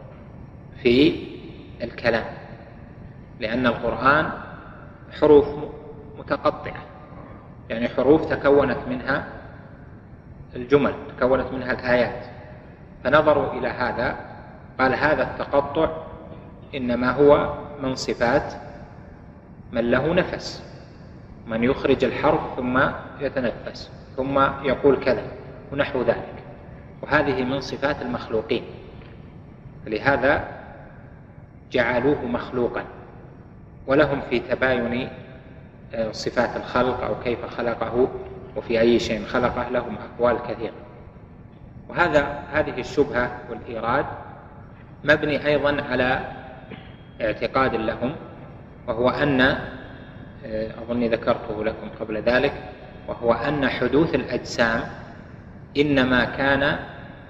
في الكلام، لأن القرآن حروف متقطعة، يعني حروف تكونت منها الجمل، تكونت منها الآيات، فنظروا إلى هذا قال هذا التقطع إنما هو من صفات من له نفس، من يخرج الحرف ثم يتنفس ثم يقول كذا ونحو ذلك، وهذه من صفات المخلوقين، فلهذا جعلوه مخلوقا. ولهم في تباين صفات الخلق أو كيف خلقه وفي أي شيء خلقه لهم أقوال كثيرة. هذه الشبهة والإيراد مبني أيضا على اعتقاد لهم، وهو أن أظني ذكرته لكم قبل ذلك، وهو أن حدوث الأجسام إنما كان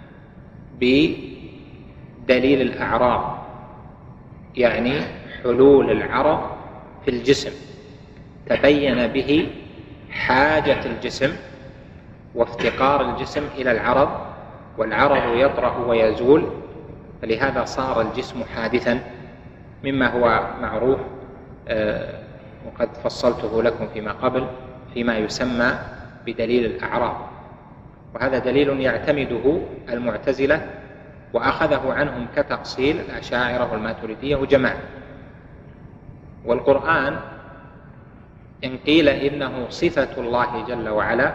بدليل الأعراض، يعني حلول العرض في الجسم تبين به حاجة الجسم وافتقار الجسم إلى العرض، والعرض يطرأ ويزول، فلهذا صار الجسم حادثا، مما هو معروف وقد فصلته لكم فيما قبل فيما يسمى بدليل الأعراض. وهذا دليل يعتمده المعتزلة وأخذه عنهم كتأصيل الأشاعرة والماتريدية وجماعة. والقرآن إن قيل إنه صفة الله جل وعلا،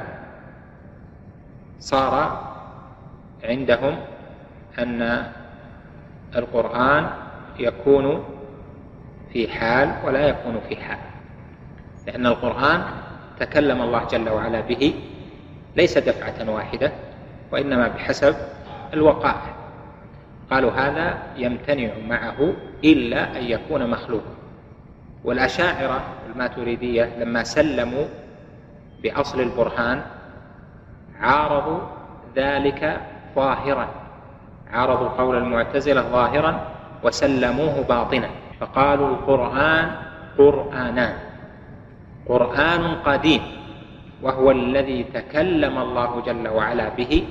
صار عندهم أن القرآن يكون في حال ولا يكون في حال، لأن القرآن تكلم الله جل وعلا به ليس دفعة واحدة، وإنما بحسب الوقائع. قالوا هذا يمتنع معه إلا أن يكون مخلوقا. والأشاعرة الماتريدية لما سلموا بأصل البرهان عارضوا ذلك ظاهرا، عارضوا قول المعتزلة ظاهرا وسلموه باطنا، فقالوا القرآن قرآنان، قرآن قديم وهو الذي تكلم الله جل وعلا به،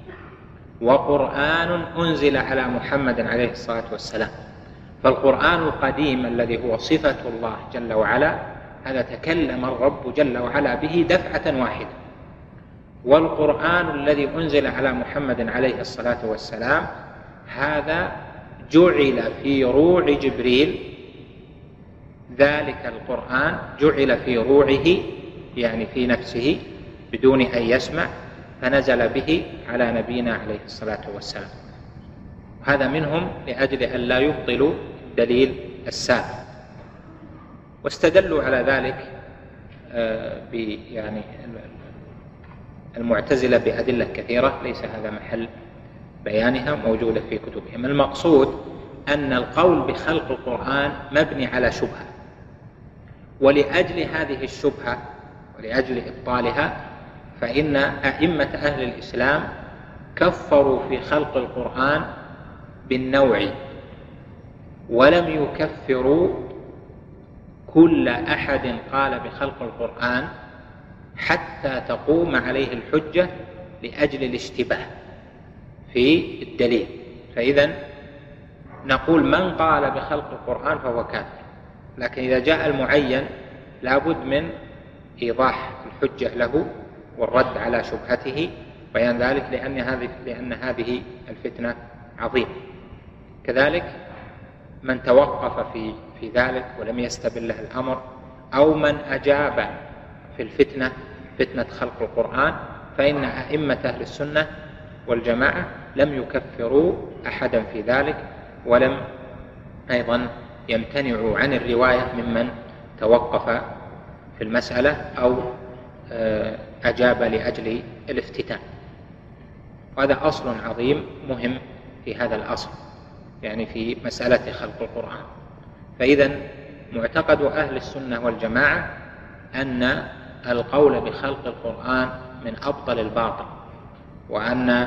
وقرآن أنزل على محمد عليه الصلاة والسلام. فالقرآن القديم الذي هو صفة الله جل وعلا هذا تكلم الرب جل وعلا به دفعة واحدة، والقرآن الذي أنزل على محمد عليه الصلاة والسلام هذا جعل في روع جبريل، ذلك القرآن جعل في روعه يعني في نفسه بدون أن يسمع، فنزل به على نبينا عليه الصلاة والسلام. هذا منهم لأجل أن لا يبطلوا الدليل السابق، واستدلوا على ذلك يعني المعتزلة بأدلة كثيرة ليس هذا محل بيانها، موجودة في كتبهم. المقصود أن القول بخلق القرآن مبني على شبهة، ولأجل هذه الشبهة ولأجل إبطالها فإن أئمة أهل الإسلام كفروا في خلق القرآن بالنوع، ولم يكفروا كل أحد قال بخلق القرآن حتى تقوم عليه الحجة لأجل الاشتباه في الدليل. فإذا نقول من قال بخلق القرآن فهو كافر، لكن إذا جاء المعين لابد من إيضاح الحجة له والرد على شبهته، بيان ذلك لأن هذه الفتنة عظيمة. كذلك من توقف في ذلك ولم يستبله الأمر، أو من أجاب في الفتنة فتنة خلق القرآن، فإن أئمة أهل السنة والجماعة لم يكفروا أحدا في ذلك، ولم أيضا يمتنعوا عن الرواية ممن توقف في المسألة أو أجاب لأجل الافتتان. وهذا أصل عظيم مهم في هذا الأصل، يعني في مسألة خلق القرآن. فإذا معتقد أهل السنة والجماعة أن القول بخلق القرآن من أبطل الباطل، وأن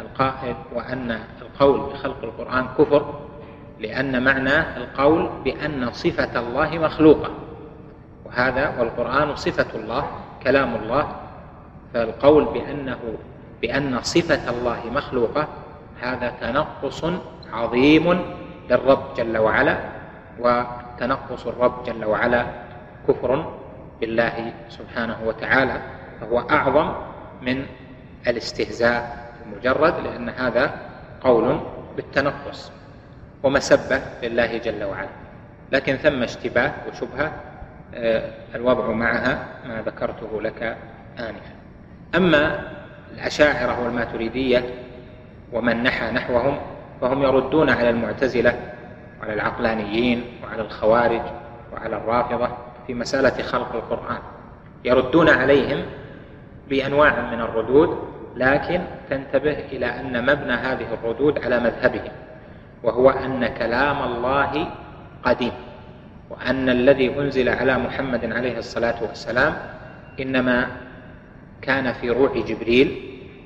القول بخلق القرآن كفر، لأن معنى القول بأن صفة الله مخلوقة، والقرآن صفة الله كلام الله، فالقول بأن صفة الله مخلوقة هذا تنقص عظيم للرب جل وعلا، وتنقص الرب جل وعلا كفر بالله سبحانه وتعالى، فهو أعظم من الاستهزاء المجرد، لأن هذا قول بالتنقص ومسبة لله جل وعلا. لكن ثم اشتباه وشبهة الوضع معها ما ذكرته لك آنفا. أما الأشاعرة والماتريدية ومن نحى نحوهم فهم يردون على المعتزلة وعلى العقلانيين وعلى الخوارج وعلى الرافضة في مسألة خلق القرآن، يردون عليهم بأنواع من الردود، لكن تنتبه إلى أن مبنى هذه الردود على مذهبهم، وهو أن كلام الله قديم، وأن الذي أنزل على محمد عليه الصلاة والسلام إنما كان في روح جبريل،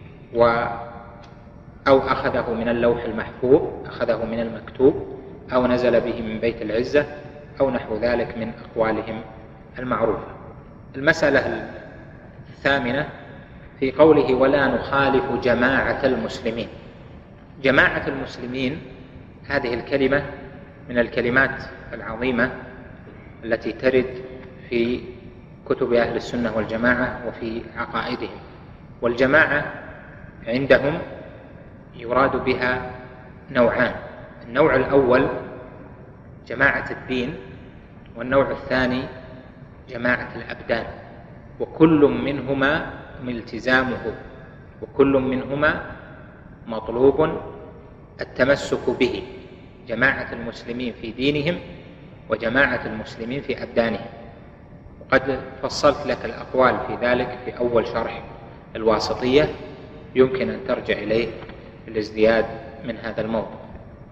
أو أخذه من اللوح المحفوظ، أخذه من المكتوب، أو نزل به من بيت العزة، أو نحو ذلك من أقوالهم المعروفة. المسألة الثامنة في قوله ولا نخالف جماعة المسلمين. جماعة المسلمين هذه الكلمة من الكلمات العظيمة التي ترد في كتب أهل السنة والجماعة وفي عقائدهم. والجماعة عندهم يراد بها نوعان: النوع الأول جماعة الدين، والنوع الثاني جماعة الأبدان، وكل منهما التزامه، وكل منهما مطلوب التمسك به، جماعة المسلمين في دينهم وجماعة المسلمين في أبدانهم. وقد فصلت لك الأقوال في ذلك في أول شرح الواسطية، يمكن أن ترجع إليه للازدياد من هذا الموضوع.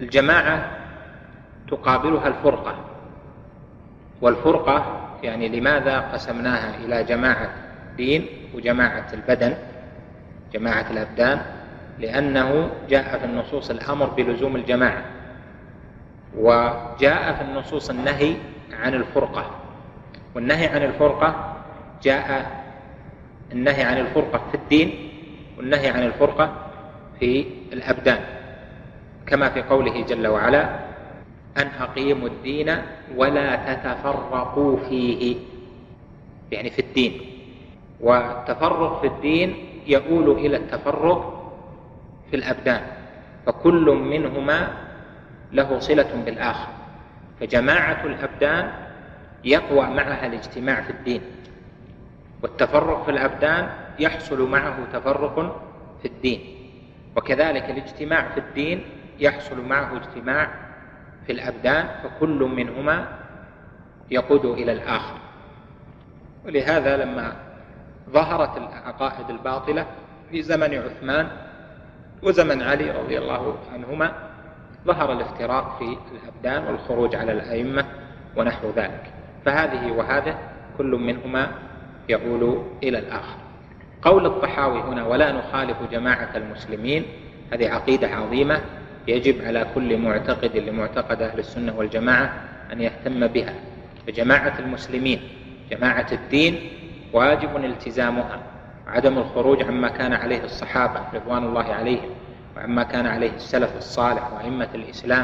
الجماعة تقابلها الفرقة، والفرقة يعني لماذا قسمناها إلى جماعة دين وجماعة البدن، جماعة الأبدان؟ لأنه جاء في النصوص الأمر بلزوم الجماعة، وجاء في النصوص النهي عن الفرقة. والنهي عن الفرقة جاء النهي عن الفرقة في الدين والنهي عن الفرقة في الأبدان، كما في قوله جل وعلا: أن أقيموا الدين ولا تتفرقوا فيه، يعني في الدين. والتفرق في الدين يؤول إلى التفرق في الأبدان، فكل منهما له صلة بالآخر. فجماعة الأبدان يقوى معها الاجتماع في الدين، والتفرق في الأبدان يحصل معه تفرق في الدين، وكذلك الاجتماع في الدين يحصل معه اجتماع في الأبدان، فكل منهما يقود إلى الآخر. ولهذا لما ظهرت العقائد الباطلة في زمن عثمان وزمن علي رضي الله عنهما، ظهر الافتراق في الأبدان والخروج على الأئمة ونحو ذلك. فهذه وهذه كل منهما يؤول إلى الآخر. قول الطحاوي هنا: ولا نخالف جماعة المسلمين، هذه عقيدة عظيمة يجب على كل معتقد لمعتقد أهل السنة والجماعة أن يهتم بها. فجماعة المسلمين جماعة الدين واجب التزامها، عدم الخروج عما كان عليه الصحابة رضوان الله عليهم وعما كان عليه السلف الصالح وأئمة الإسلام.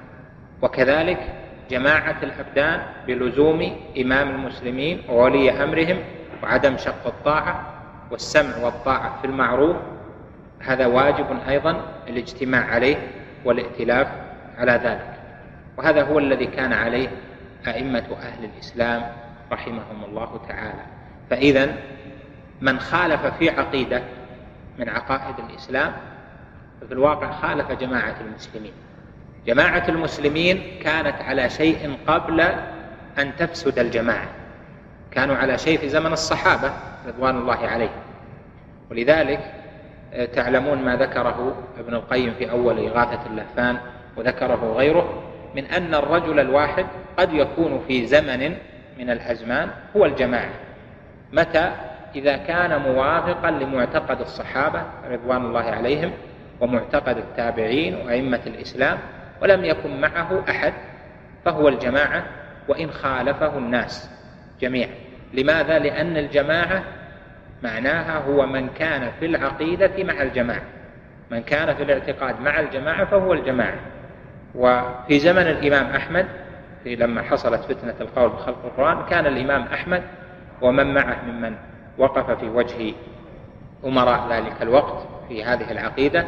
وكذلك جماعة الأبدان بلزوم إمام المسلمين وولي أمرهم، وعدم شق الطاعة والسمع والطاعة في المعروف، هذا واجب أيضا الاجتماع عليه والائتلاف على ذلك. وهذا هو الذي كان عليه أئمة أهل الإسلام رحمهم الله تعالى. فإذا من خالف في عقيدة من عقائد الإسلام في الواقع خالف جماعة المسلمين. جماعة المسلمين كانت على شيء قبل أن تفسد الجماعة، كانوا على شيء في زمن الصحابة رضوان الله عليهم. ولذلك تعلمون ما ذكره ابن القيم في أول إغاثة اللهفان وذكره غيره من أن الرجل الواحد قد يكون في زمن من الأزمان هو الجماعة، متى؟ إذا كان موافقا لمعتقد الصحابة رضوان الله عليهم ومعتقد التابعين وأئمة الإسلام، ولم يكن معه أحد فهو الجماعة وإن خالفه الناس جميعا. لماذا؟ لأن الجماعة معناها هو من كان في العقيدة مع الجماعة، من كان في الاعتقاد مع الجماعة فهو الجماعة. وفي زمن الإمام أحمد لما حصلت فتنة القول بخلق القرآن، كان الإمام أحمد ومن معه ممن وقف في وجه أمراء ذلك الوقت في هذه العقيدة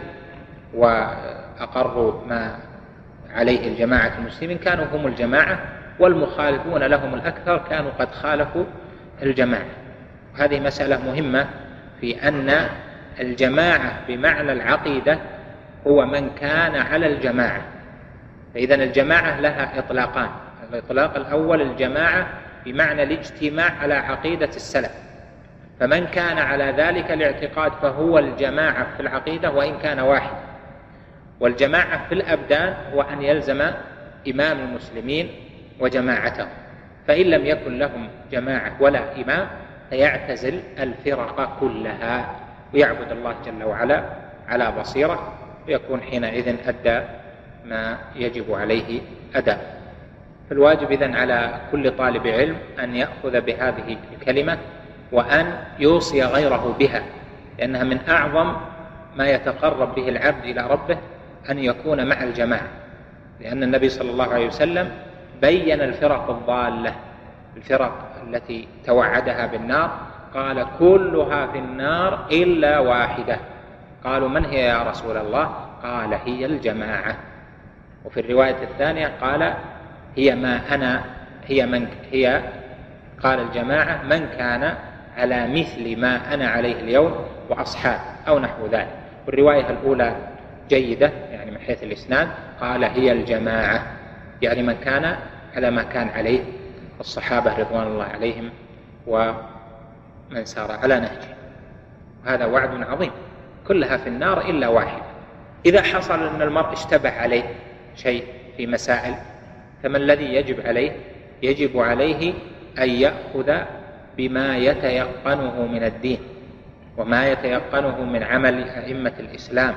وأقروا ما عليه الجماعة المسلمين كانوا هم الجماعة، والمخالفون لهم الأكثر كانوا قد خالفوا الجماعة. وهذه مسألة مهمة في أن الجماعة بمعنى العقيدة هو من كان على الجماعة. فإذا الجماعة لها إطلاقان: الإطلاق الأول الجماعة بمعنى الاجتماع على عقيدة السلف، فمن كان على ذلك الاعتقاد فهو الجماعة في العقيدة وإن كان واحد. والجماعة في الأبدان هو أن يلزم إمام المسلمين وجماعته، فإن لم يكن لهم جماعة ولا إمام فيعتزل الفرق كلها ويعبد الله جل وعلا على بصيرة، ويكون حينئذ أدى ما يجب عليه أداء. فالواجب إذن على كل طالب علم أن يأخذ بهذه الكلمة وأن يوصي غيره بها، لأنها من أعظم ما يتقرب به العبد إلى ربه أن يكون مع الجماعة، لأن النبي صلى الله عليه وسلم بين الفرق الضالة، الفرق التي توعدها بالنار، قال: كلها في النار إلا واحدة. قالوا: من هي يا رسول الله؟ قال: هي الجماعة. وفي الرواية الثانية قال: هي قال الجماعة من كان على مثل ما أنا عليه اليوم وأصحاب، أو نحو ذلك. والرواية الأولى جيدة يعني من حيث الإسناد، قال: هي الجماعة، يعني من كان على ما كان عليه الصحابة رضوان الله عليهم ومن سار على نهجه. هذا وعد عظيم، كلها في النار إلا واحد. إذا حصل أن المرء اشتبه عليه شيء في مسائل، فما الذي يجب عليه؟ يجب عليه أن يأخذ بما يتيقنه من الدين وما يتيقنه من عمل أئمة الإسلام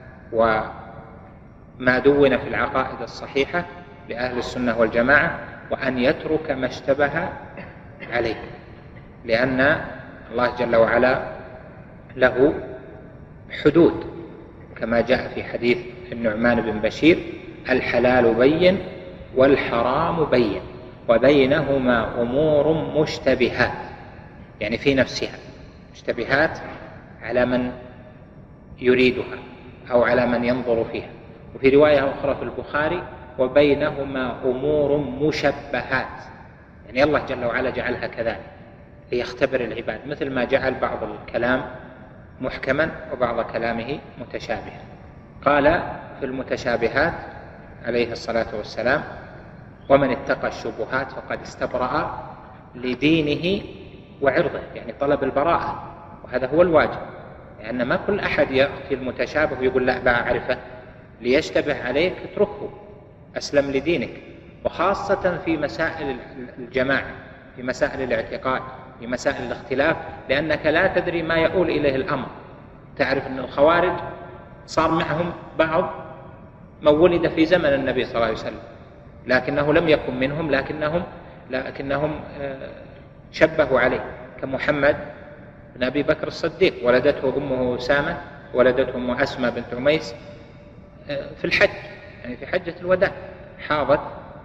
وما دون في العقائد الصحيحة لأهل السنة والجماعة، وأن يترك ما اشتبه عليه، لأن الله جل وعلا له حدود، كما جاء في حديث النعمان بن بشير: الحلال بين والحرام بين وبينهما أمور مشتبهات، يعني في نفسها مشتبهات على من يريدها أو على من ينظر فيها. وفي رواية أخرى في البخاري: وبينهما أمور مشبهات، يعني الله جل وعلا جعلها كذلك ليختبر العباد، مثل ما جعل بعض الكلام محكما وبعض كلامه متشابها. قال في المتشابهات عليه الصلاة والسلام: ومن اتقى الشبهات فقد استبرأ لدينه وعرضه، يعني طلب البراءة، وهذا هو الواجب، لأن ما كل أحد يأتي المتشابه ويقول لا بأعرفه، ليشتبه عليك اتركه، أسلم لدينك، وخاصة في مسائل الجماعة، في مسائل الاعتقاد، في مسائل الاختلاف، لأنك لا تدري ما يؤول إليه الأمر. تعرف أن الخوارج صار معهم بعض من ولد في زمن النبي صلى الله عليه وسلم، لكنه لم يكن منهم، لكنهم شبهوا عليه، كمحمد بن أبي بكر الصديق، ولدته أمه أسامة، ولدته أمه أسماء بنت عميس في الحج، يعني في حجة الوداع، حاضت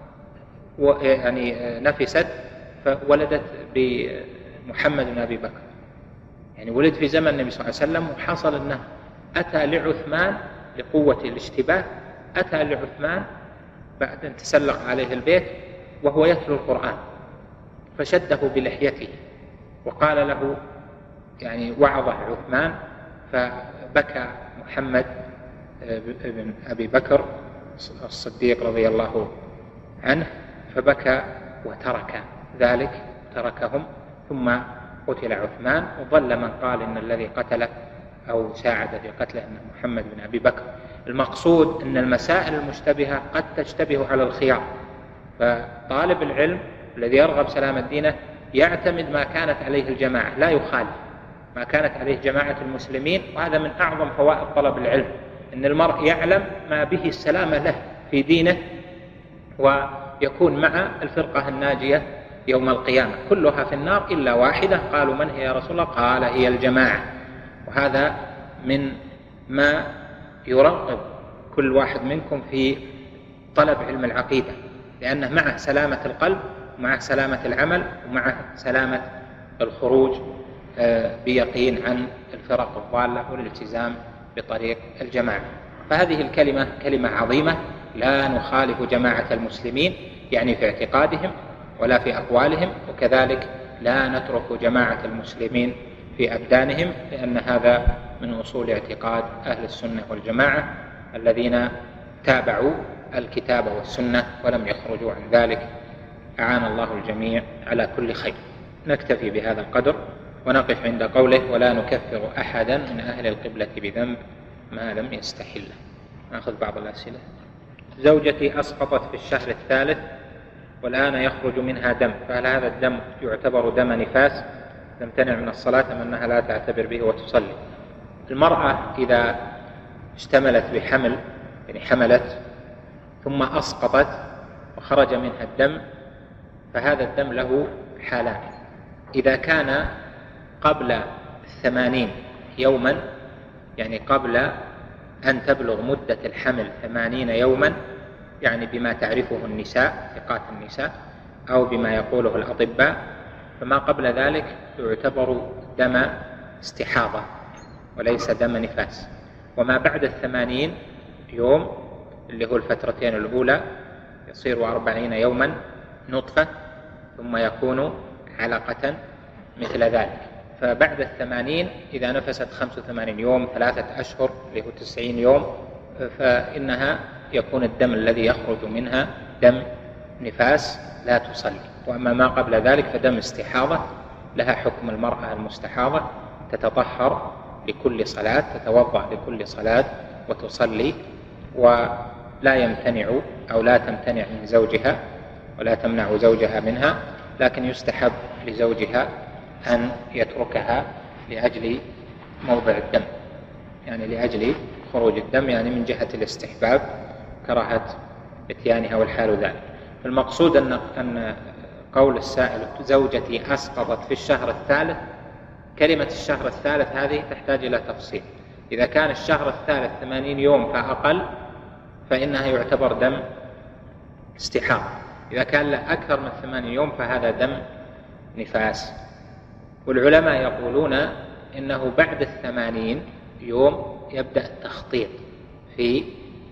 يعني نفست فولدت بمحمد بن أبي بكر، يعني ولد في زمن النبي صلى الله عليه وسلم. وحصل أنه أتى لعثمان لقوة الاشتباه، أتى لعثمان بعد أن تسلق عليه البيت وهو يتلو القرآن، فشده بلحيته وقال له، يعني وعظه عثمان، فبكى محمد بن أبي بكر الصديق رضي الله عنه، فبكى وترك ذلك، تركهم، ثم قتل عثمان، وظل من قال إن الذي قتله أو ساعد في قتله أنه محمد بن أبي بكر. المقصود أن المسائل المشتبهة قد تشتبه على الخيار، فطالب العلم الذي يرغب سلامة دينه يعتمد ما كانت عليه الجماعة، لا يخالف ما كانت عليه جماعة المسلمين. وهذا من أعظم فوائد طلب العلم، أن المرء يعلم ما به السلامة له في دينه، ويكون مع الفرقة الناجية يوم القيامة، كلها في النار إلا واحدة. قالوا: من هي يا رسول الله؟ قال: هي الجماعة. وهذا من ما يرغب كل واحد منكم في طلب علم العقيدة، لأنه معه سلامة القلب، ومعه سلامة العمل، ومعه سلامة الخروج بيقين عن الفرق الضالة والالتزام بطريق الجماعة. فهذه الكلمة كلمة عظيمة، لا نخالف جماعة المسلمين يعني في اعتقادهم ولا في أقوالهم، وكذلك لا نترك جماعة المسلمين في أبدانهم، لأن هذا من أصول اعتقاد أهل السنة والجماعة الذين تابعوا الكتاب والسنة ولم يخرجوا عن ذلك. أعان الله الجميع على كل خير. نكتفي بهذا القدر ونقف عند قوله: ولا نكفر أحدا من أهل القبلة بذنب ما لم يستحله. نأخذ بعض الأسئلة. زوجتي أسقطت في الشهر الثالث والآن يخرج منها دم، فهل هذا الدم يعتبر دم نفاس تمتنع من الصلاة أم أنها لا تعتبر به وتصلي؟ المرأة إذا اشتملت بحمل، يعني حملت ثم أسقطت وخرج منها الدم، فهذا الدم له حالان: إذا كان قبل 80 يوما، يعني قبل أن تبلغ مدة الحمل 80 يوما، يعني بما تعرفه النساء، ثقات النساء، أو بما يقوله الأطباء، فما قبل ذلك يعتبر دم استحاضة وليس دم نفاس. وما بعد 80 يوم اللي هو الفترتين الأولى يصير 40 يوما نطفة، ثم يكون علقة مثل ذلك. فبعد 80 إذا نفست 85 يوم 3 أشهر اللي هو 90 يوم، فإنها يكون الدم الذي يخرج منها دم نفاس لا تصلي. وأما ما قبل ذلك فدم استحاضة، لها حكم المرأة المستحاضة، تتطهر لكل صلاة، تتوضأ لكل صلاة وتصلي، لا يمتنع أو لا تمتنع من زوجها ولا تمنع زوجها منها، لكن يستحب لزوجها أن يتركها لأجل موضع الدم، يعني لأجل خروج الدم، يعني من جهة الاستحباب كراهة إتيانها والحال ذلك. المقصود أن قول السائل زوجتي أسقطت في الشهر الثالث، كلمة الشهر الثالث هذه تحتاج إلى تفصيل. إذا كان الشهر الثالث 80 يوم فأقل فإنها يعتبر دم استحاضة، إذا كان له أكثر من 8 يوم فهذا دم نفاس. والعلماء يقولون إنه بعد 80 يوم يبدأ التخطيط في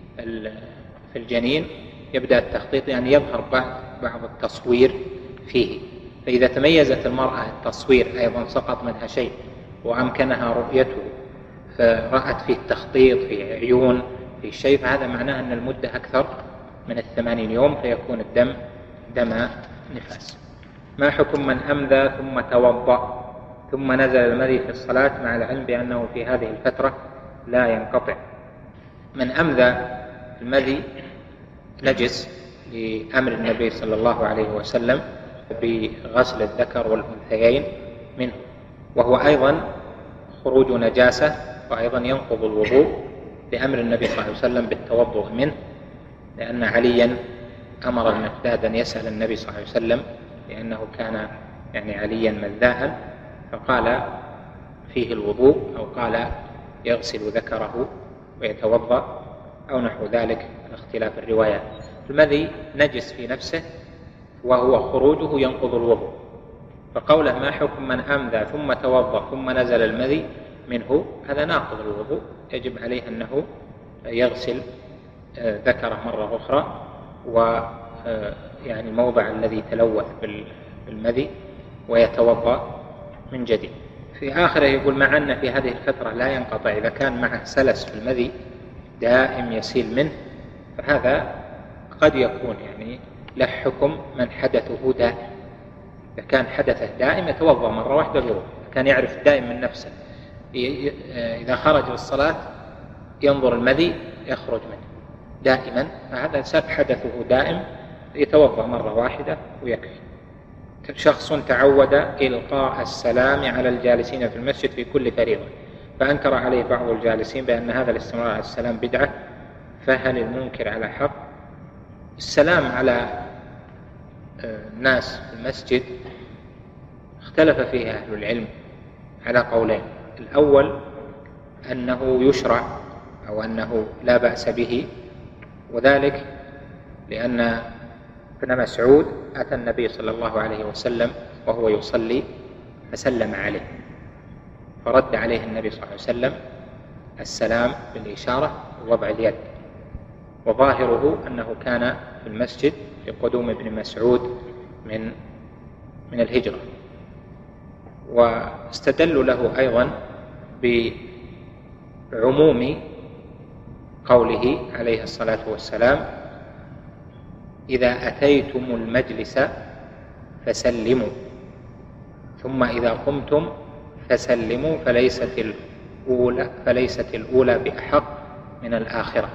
الجنين، يبدأ التخطيط، يعني يظهر بعض التصوير فيه. فإذا تميزت المرأة التصوير أيضا سقط منها شيء وأمكنها رؤيته، فرأت فيه التخطيط في عيون في شيء، فهذا معناه أن المدة أكثر من 80 يوم فيكون الدم دم نفاس. ما حكم من أمذى ثم توضأ ثم نزل المذي في الصلاة مع العلم بأنه في هذه الفترة لا ينقطع؟ من أمذى المذي نجس لأمر النبي صلى الله عليه وسلم بغسل الذكر والأنثيين منه، وهو أيضا خروج نجاسة، وأيضا ينقض الوضوء لأمر النبي صلى الله عليه وسلم بالتوضؤ منه، لأن عليا أمر المقداد أن يسأل النبي صلى الله عليه وسلم، لأنه كان يعني عليا مذاء، فقال فيه الوضوء، أو قال يغسل ذكره ويتوضأ أو نحو ذلك من اختلاف الروايات. المذي نجس في نفسه وهو خروجه ينقض الوضوء، فقوله ما حكم من أمذى ثم توضأ ثم نزل المذي منه، هذا ناقض الوضوء، يجب عليه أنه يغسل ذكره مرة أخرى ويعني الموضع الذي تلوث بالمذي ويتوضأ من جديد. في آخره يقول مع أن في هذه الفترة لا ينقطع، إذا كان معه سلس في المذي دائم يسيل منه فهذا قد يكون يعني له حكم من حدثه دائم. إذا كان حدثه دائم يتوضأ مرة واحدة ويروح، كان يعرف دائم من نفسه، إذا خرج للصلاة ينظر المذي يخرج منه دائما، فهذا حدثه دائم، يتوضأ مرة واحدة ويكفي. شخص تعود إلقاء السلام على الجالسين في المسجد في كل فريضة، فأنكر عليه بعض الجالسين بأن هذا الاستمرار على السلام بدعة، فهل المنكر على حق؟ السلام على الناس في المسجد اختلف فيه أهل العلم على قولين. الأول أنه يشرع أو أنه لا بأس به، وذلك لأن ابن مسعود أتى النبي صلى الله عليه وسلم وهو يصلي فسلم عليه، فرد عليه النبي صلى الله عليه وسلم السلام بالإشارة ووضع اليد، وظاهره أنه كان في المسجد لقدوم ابن مسعود من الهجرة. واستدلوا له أيضا بعموم قوله عليه الصلاة والسلام إذا أتيتم المجلس فسلموا، ثم إذا قمتم فسلموا، فليست الأولى بأحق من الآخرة.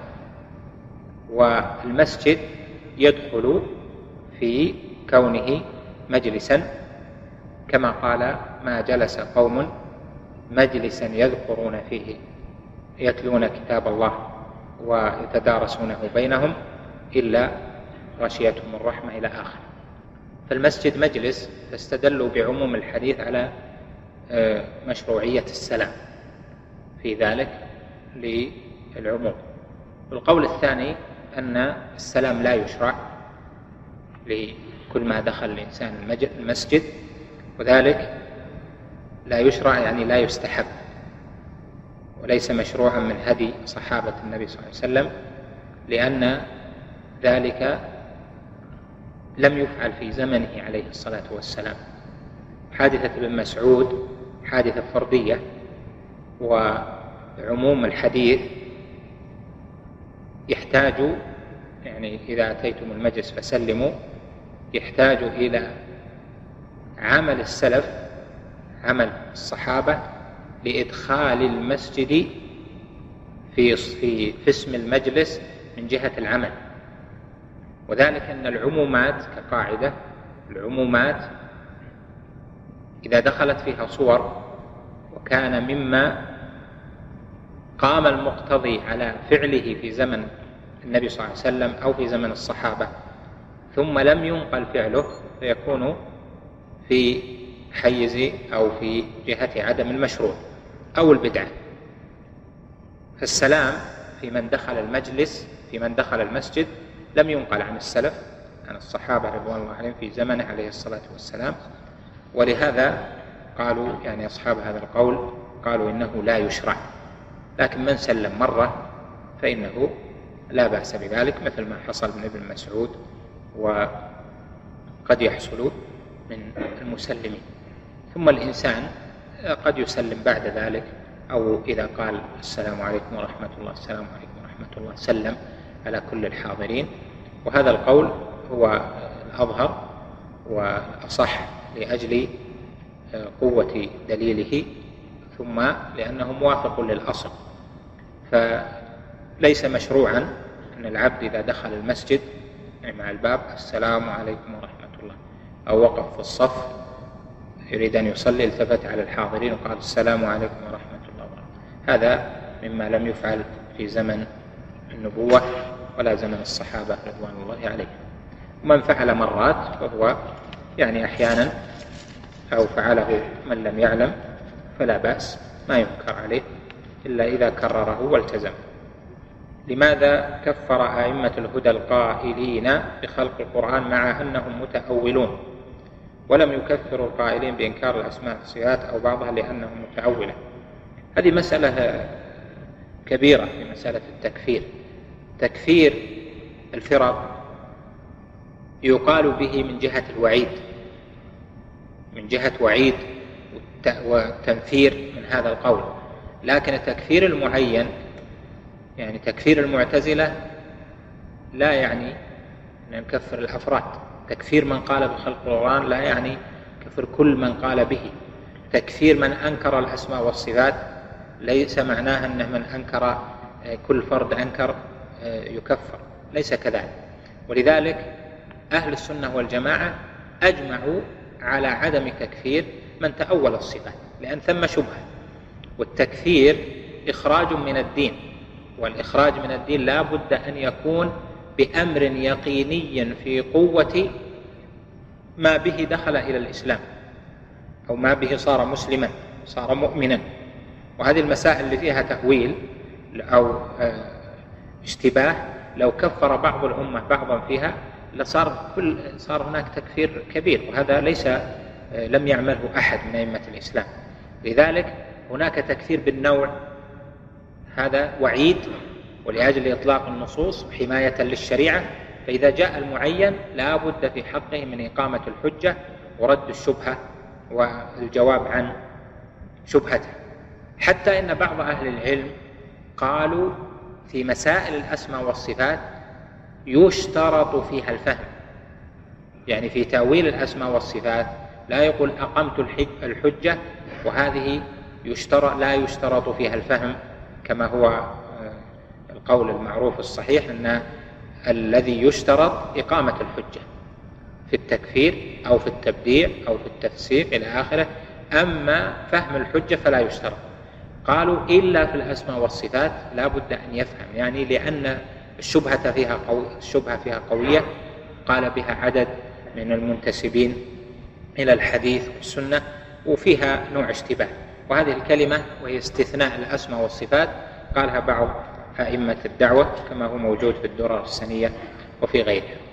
والمسجد يدخل في كونه مجلسا، كما قال ما جلس قوم مجلسا يذكرون فيه يتلون كتاب الله ويتدارسونه بينهم إلا غشيتهم الرحمة إلى آخر. فالمسجد مجلس، فاستدلوا بعموم الحديث على مشروعية السلام في ذلك للعموم. القول الثاني أن السلام لا يشرع لكل ما دخل الإنسان المسجد، وذلك لا يشرع يعني لا يستحب، وليس مشروعا من هدي صحابة النبي صلى الله عليه وسلم، لأن ذلك لم يفعل في زمنه عليه الصلاة والسلام. حادثة ابن مسعود حادثة فردية، وعموم الحديث يحتاج يعني إذا أتيتم المجلس فسلموا يحتاج إلى عمل السلف، عمل الصحابة لإدخال المسجد في اسم المجلس من جهة العمل، وذلك أن العمومات كقاعدة، العمومات إذا دخلت فيها صور وكان مما قام المقتضي على فعله في زمن النبي صلى الله عليه وسلم أو في زمن الصحابة ثم لم ينقل فعله، فيكون في حيز أو في جهة عدم المشروع أو البدعة. فالسلام في من دخل المجلس، في من دخل المسجد، لم ينقل عن السلف، عن الصحابة رضوان الله عليهم في زمنه عليه الصلاة والسلام، ولهذا قالوا يعني أصحاب هذا القول قالوا إنه لا يشرع. لكن من سلم مرة فإنه لا بأس بذلك، مثل ما حصل من ابن مسعود وقد يحصل من المسلمين. ثم الإنسان قد يسلم بعد ذلك، أو إذا قال السلام عليكم ورحمة الله، السلام عليكم ورحمة الله، سلم على كل الحاضرين. وهذا القول هو الأظهر والأصح لأجل قوة دليله، ثم لأنه موافق للأصل. فليس مشروعا أن العبد إذا دخل المسجد مع الباب السلام عليكم ورحمة الله، أو وقف في الصف يريد أن يصلي التفت على الحاضرين وقال السلام عليكم ورحمة الله وبركاته. هذا مما لم يفعل في زمن النبوة ولا زمن الصحابة رضوان الله عليهم. ومن فعل مرات فهو يعني أحيانا أو فعله من لم يعلم فلا بأس، ما ينكر عليه إلا إذا كرره والتزم. لماذا كفر أئمة الهدى القائلين بخلق القرآن مع أنهم متأولون، ولم يكفروا القائلين بإنكار الأسماء والصفات أو بعضها لأنهم متأولة؟ هذه مسألة كبيرة في مسألة التكفير. تكفير الفرق يقال به من جهة الوعيد، من جهة وعيد وتنفير من هذا القول، لكن التكفير المعين يعني تكفير المعتزلة لا يعني أن نكفر الأفراد. تكفير من قال بخلق القرآن لا يعني كفر كل من قال به. تكفير من أنكر الأسماء والصفات ليس معناه أن من أنكر كل فرد أنكر يكفر، ليس كذلك. ولذلك أهل السنة والجماعة أجمعوا على عدم تكفير من تأول الصفات، لأن ثم شبهة، والتكفير إخراج من الدين، والإخراج من الدين لا بد أن يكون بأمر يقيني في قوة ما به دخل إلى الإسلام أو ما به صار مسلما صار مؤمنا. وهذه المسائل اللي فيها تأويل أو اشتباه لو كفر بعض الأمة بعضا فيها صار هناك تكفير كبير، وهذا لم يعمله أحد من أئمة الإسلام. لذلك هناك تكفير بالنوع، هذا وعيد ولأجل إطلاق النصوص حماية للشريعة، فإذا جاء المعين لا بد في حقه من إقامة الحجة ورد الشبهة والجواب عن شبهته. حتى إن بعض أهل العلم قالوا في مسائل الأسماء والصفات يشترط فيها الفهم، يعني في تأويل الأسماء والصفات لا يقول أقمت الحجة وهذه لا يشترط فيها الفهم، كما هو القول المعروف الصحيح أن الذي يشترط إقامة الحجة في التكفير أو في التبديع أو في التفسيق إلى آخره، أما فهم الحجة فلا يشترط. قالوا إلا في الأسماء والصفات لا بد أن يفهم، يعني لأن الشبهة فيها قوية، قال بها عدد من المنتسبين إلى الحديث والسنة، وفيها نوع اشتباه. وهذه الكلمة وهي استثناء الأسماء والصفات قالها بعض أئمة الدعوة كما هو موجود في الدرر السنية وفي غيرها.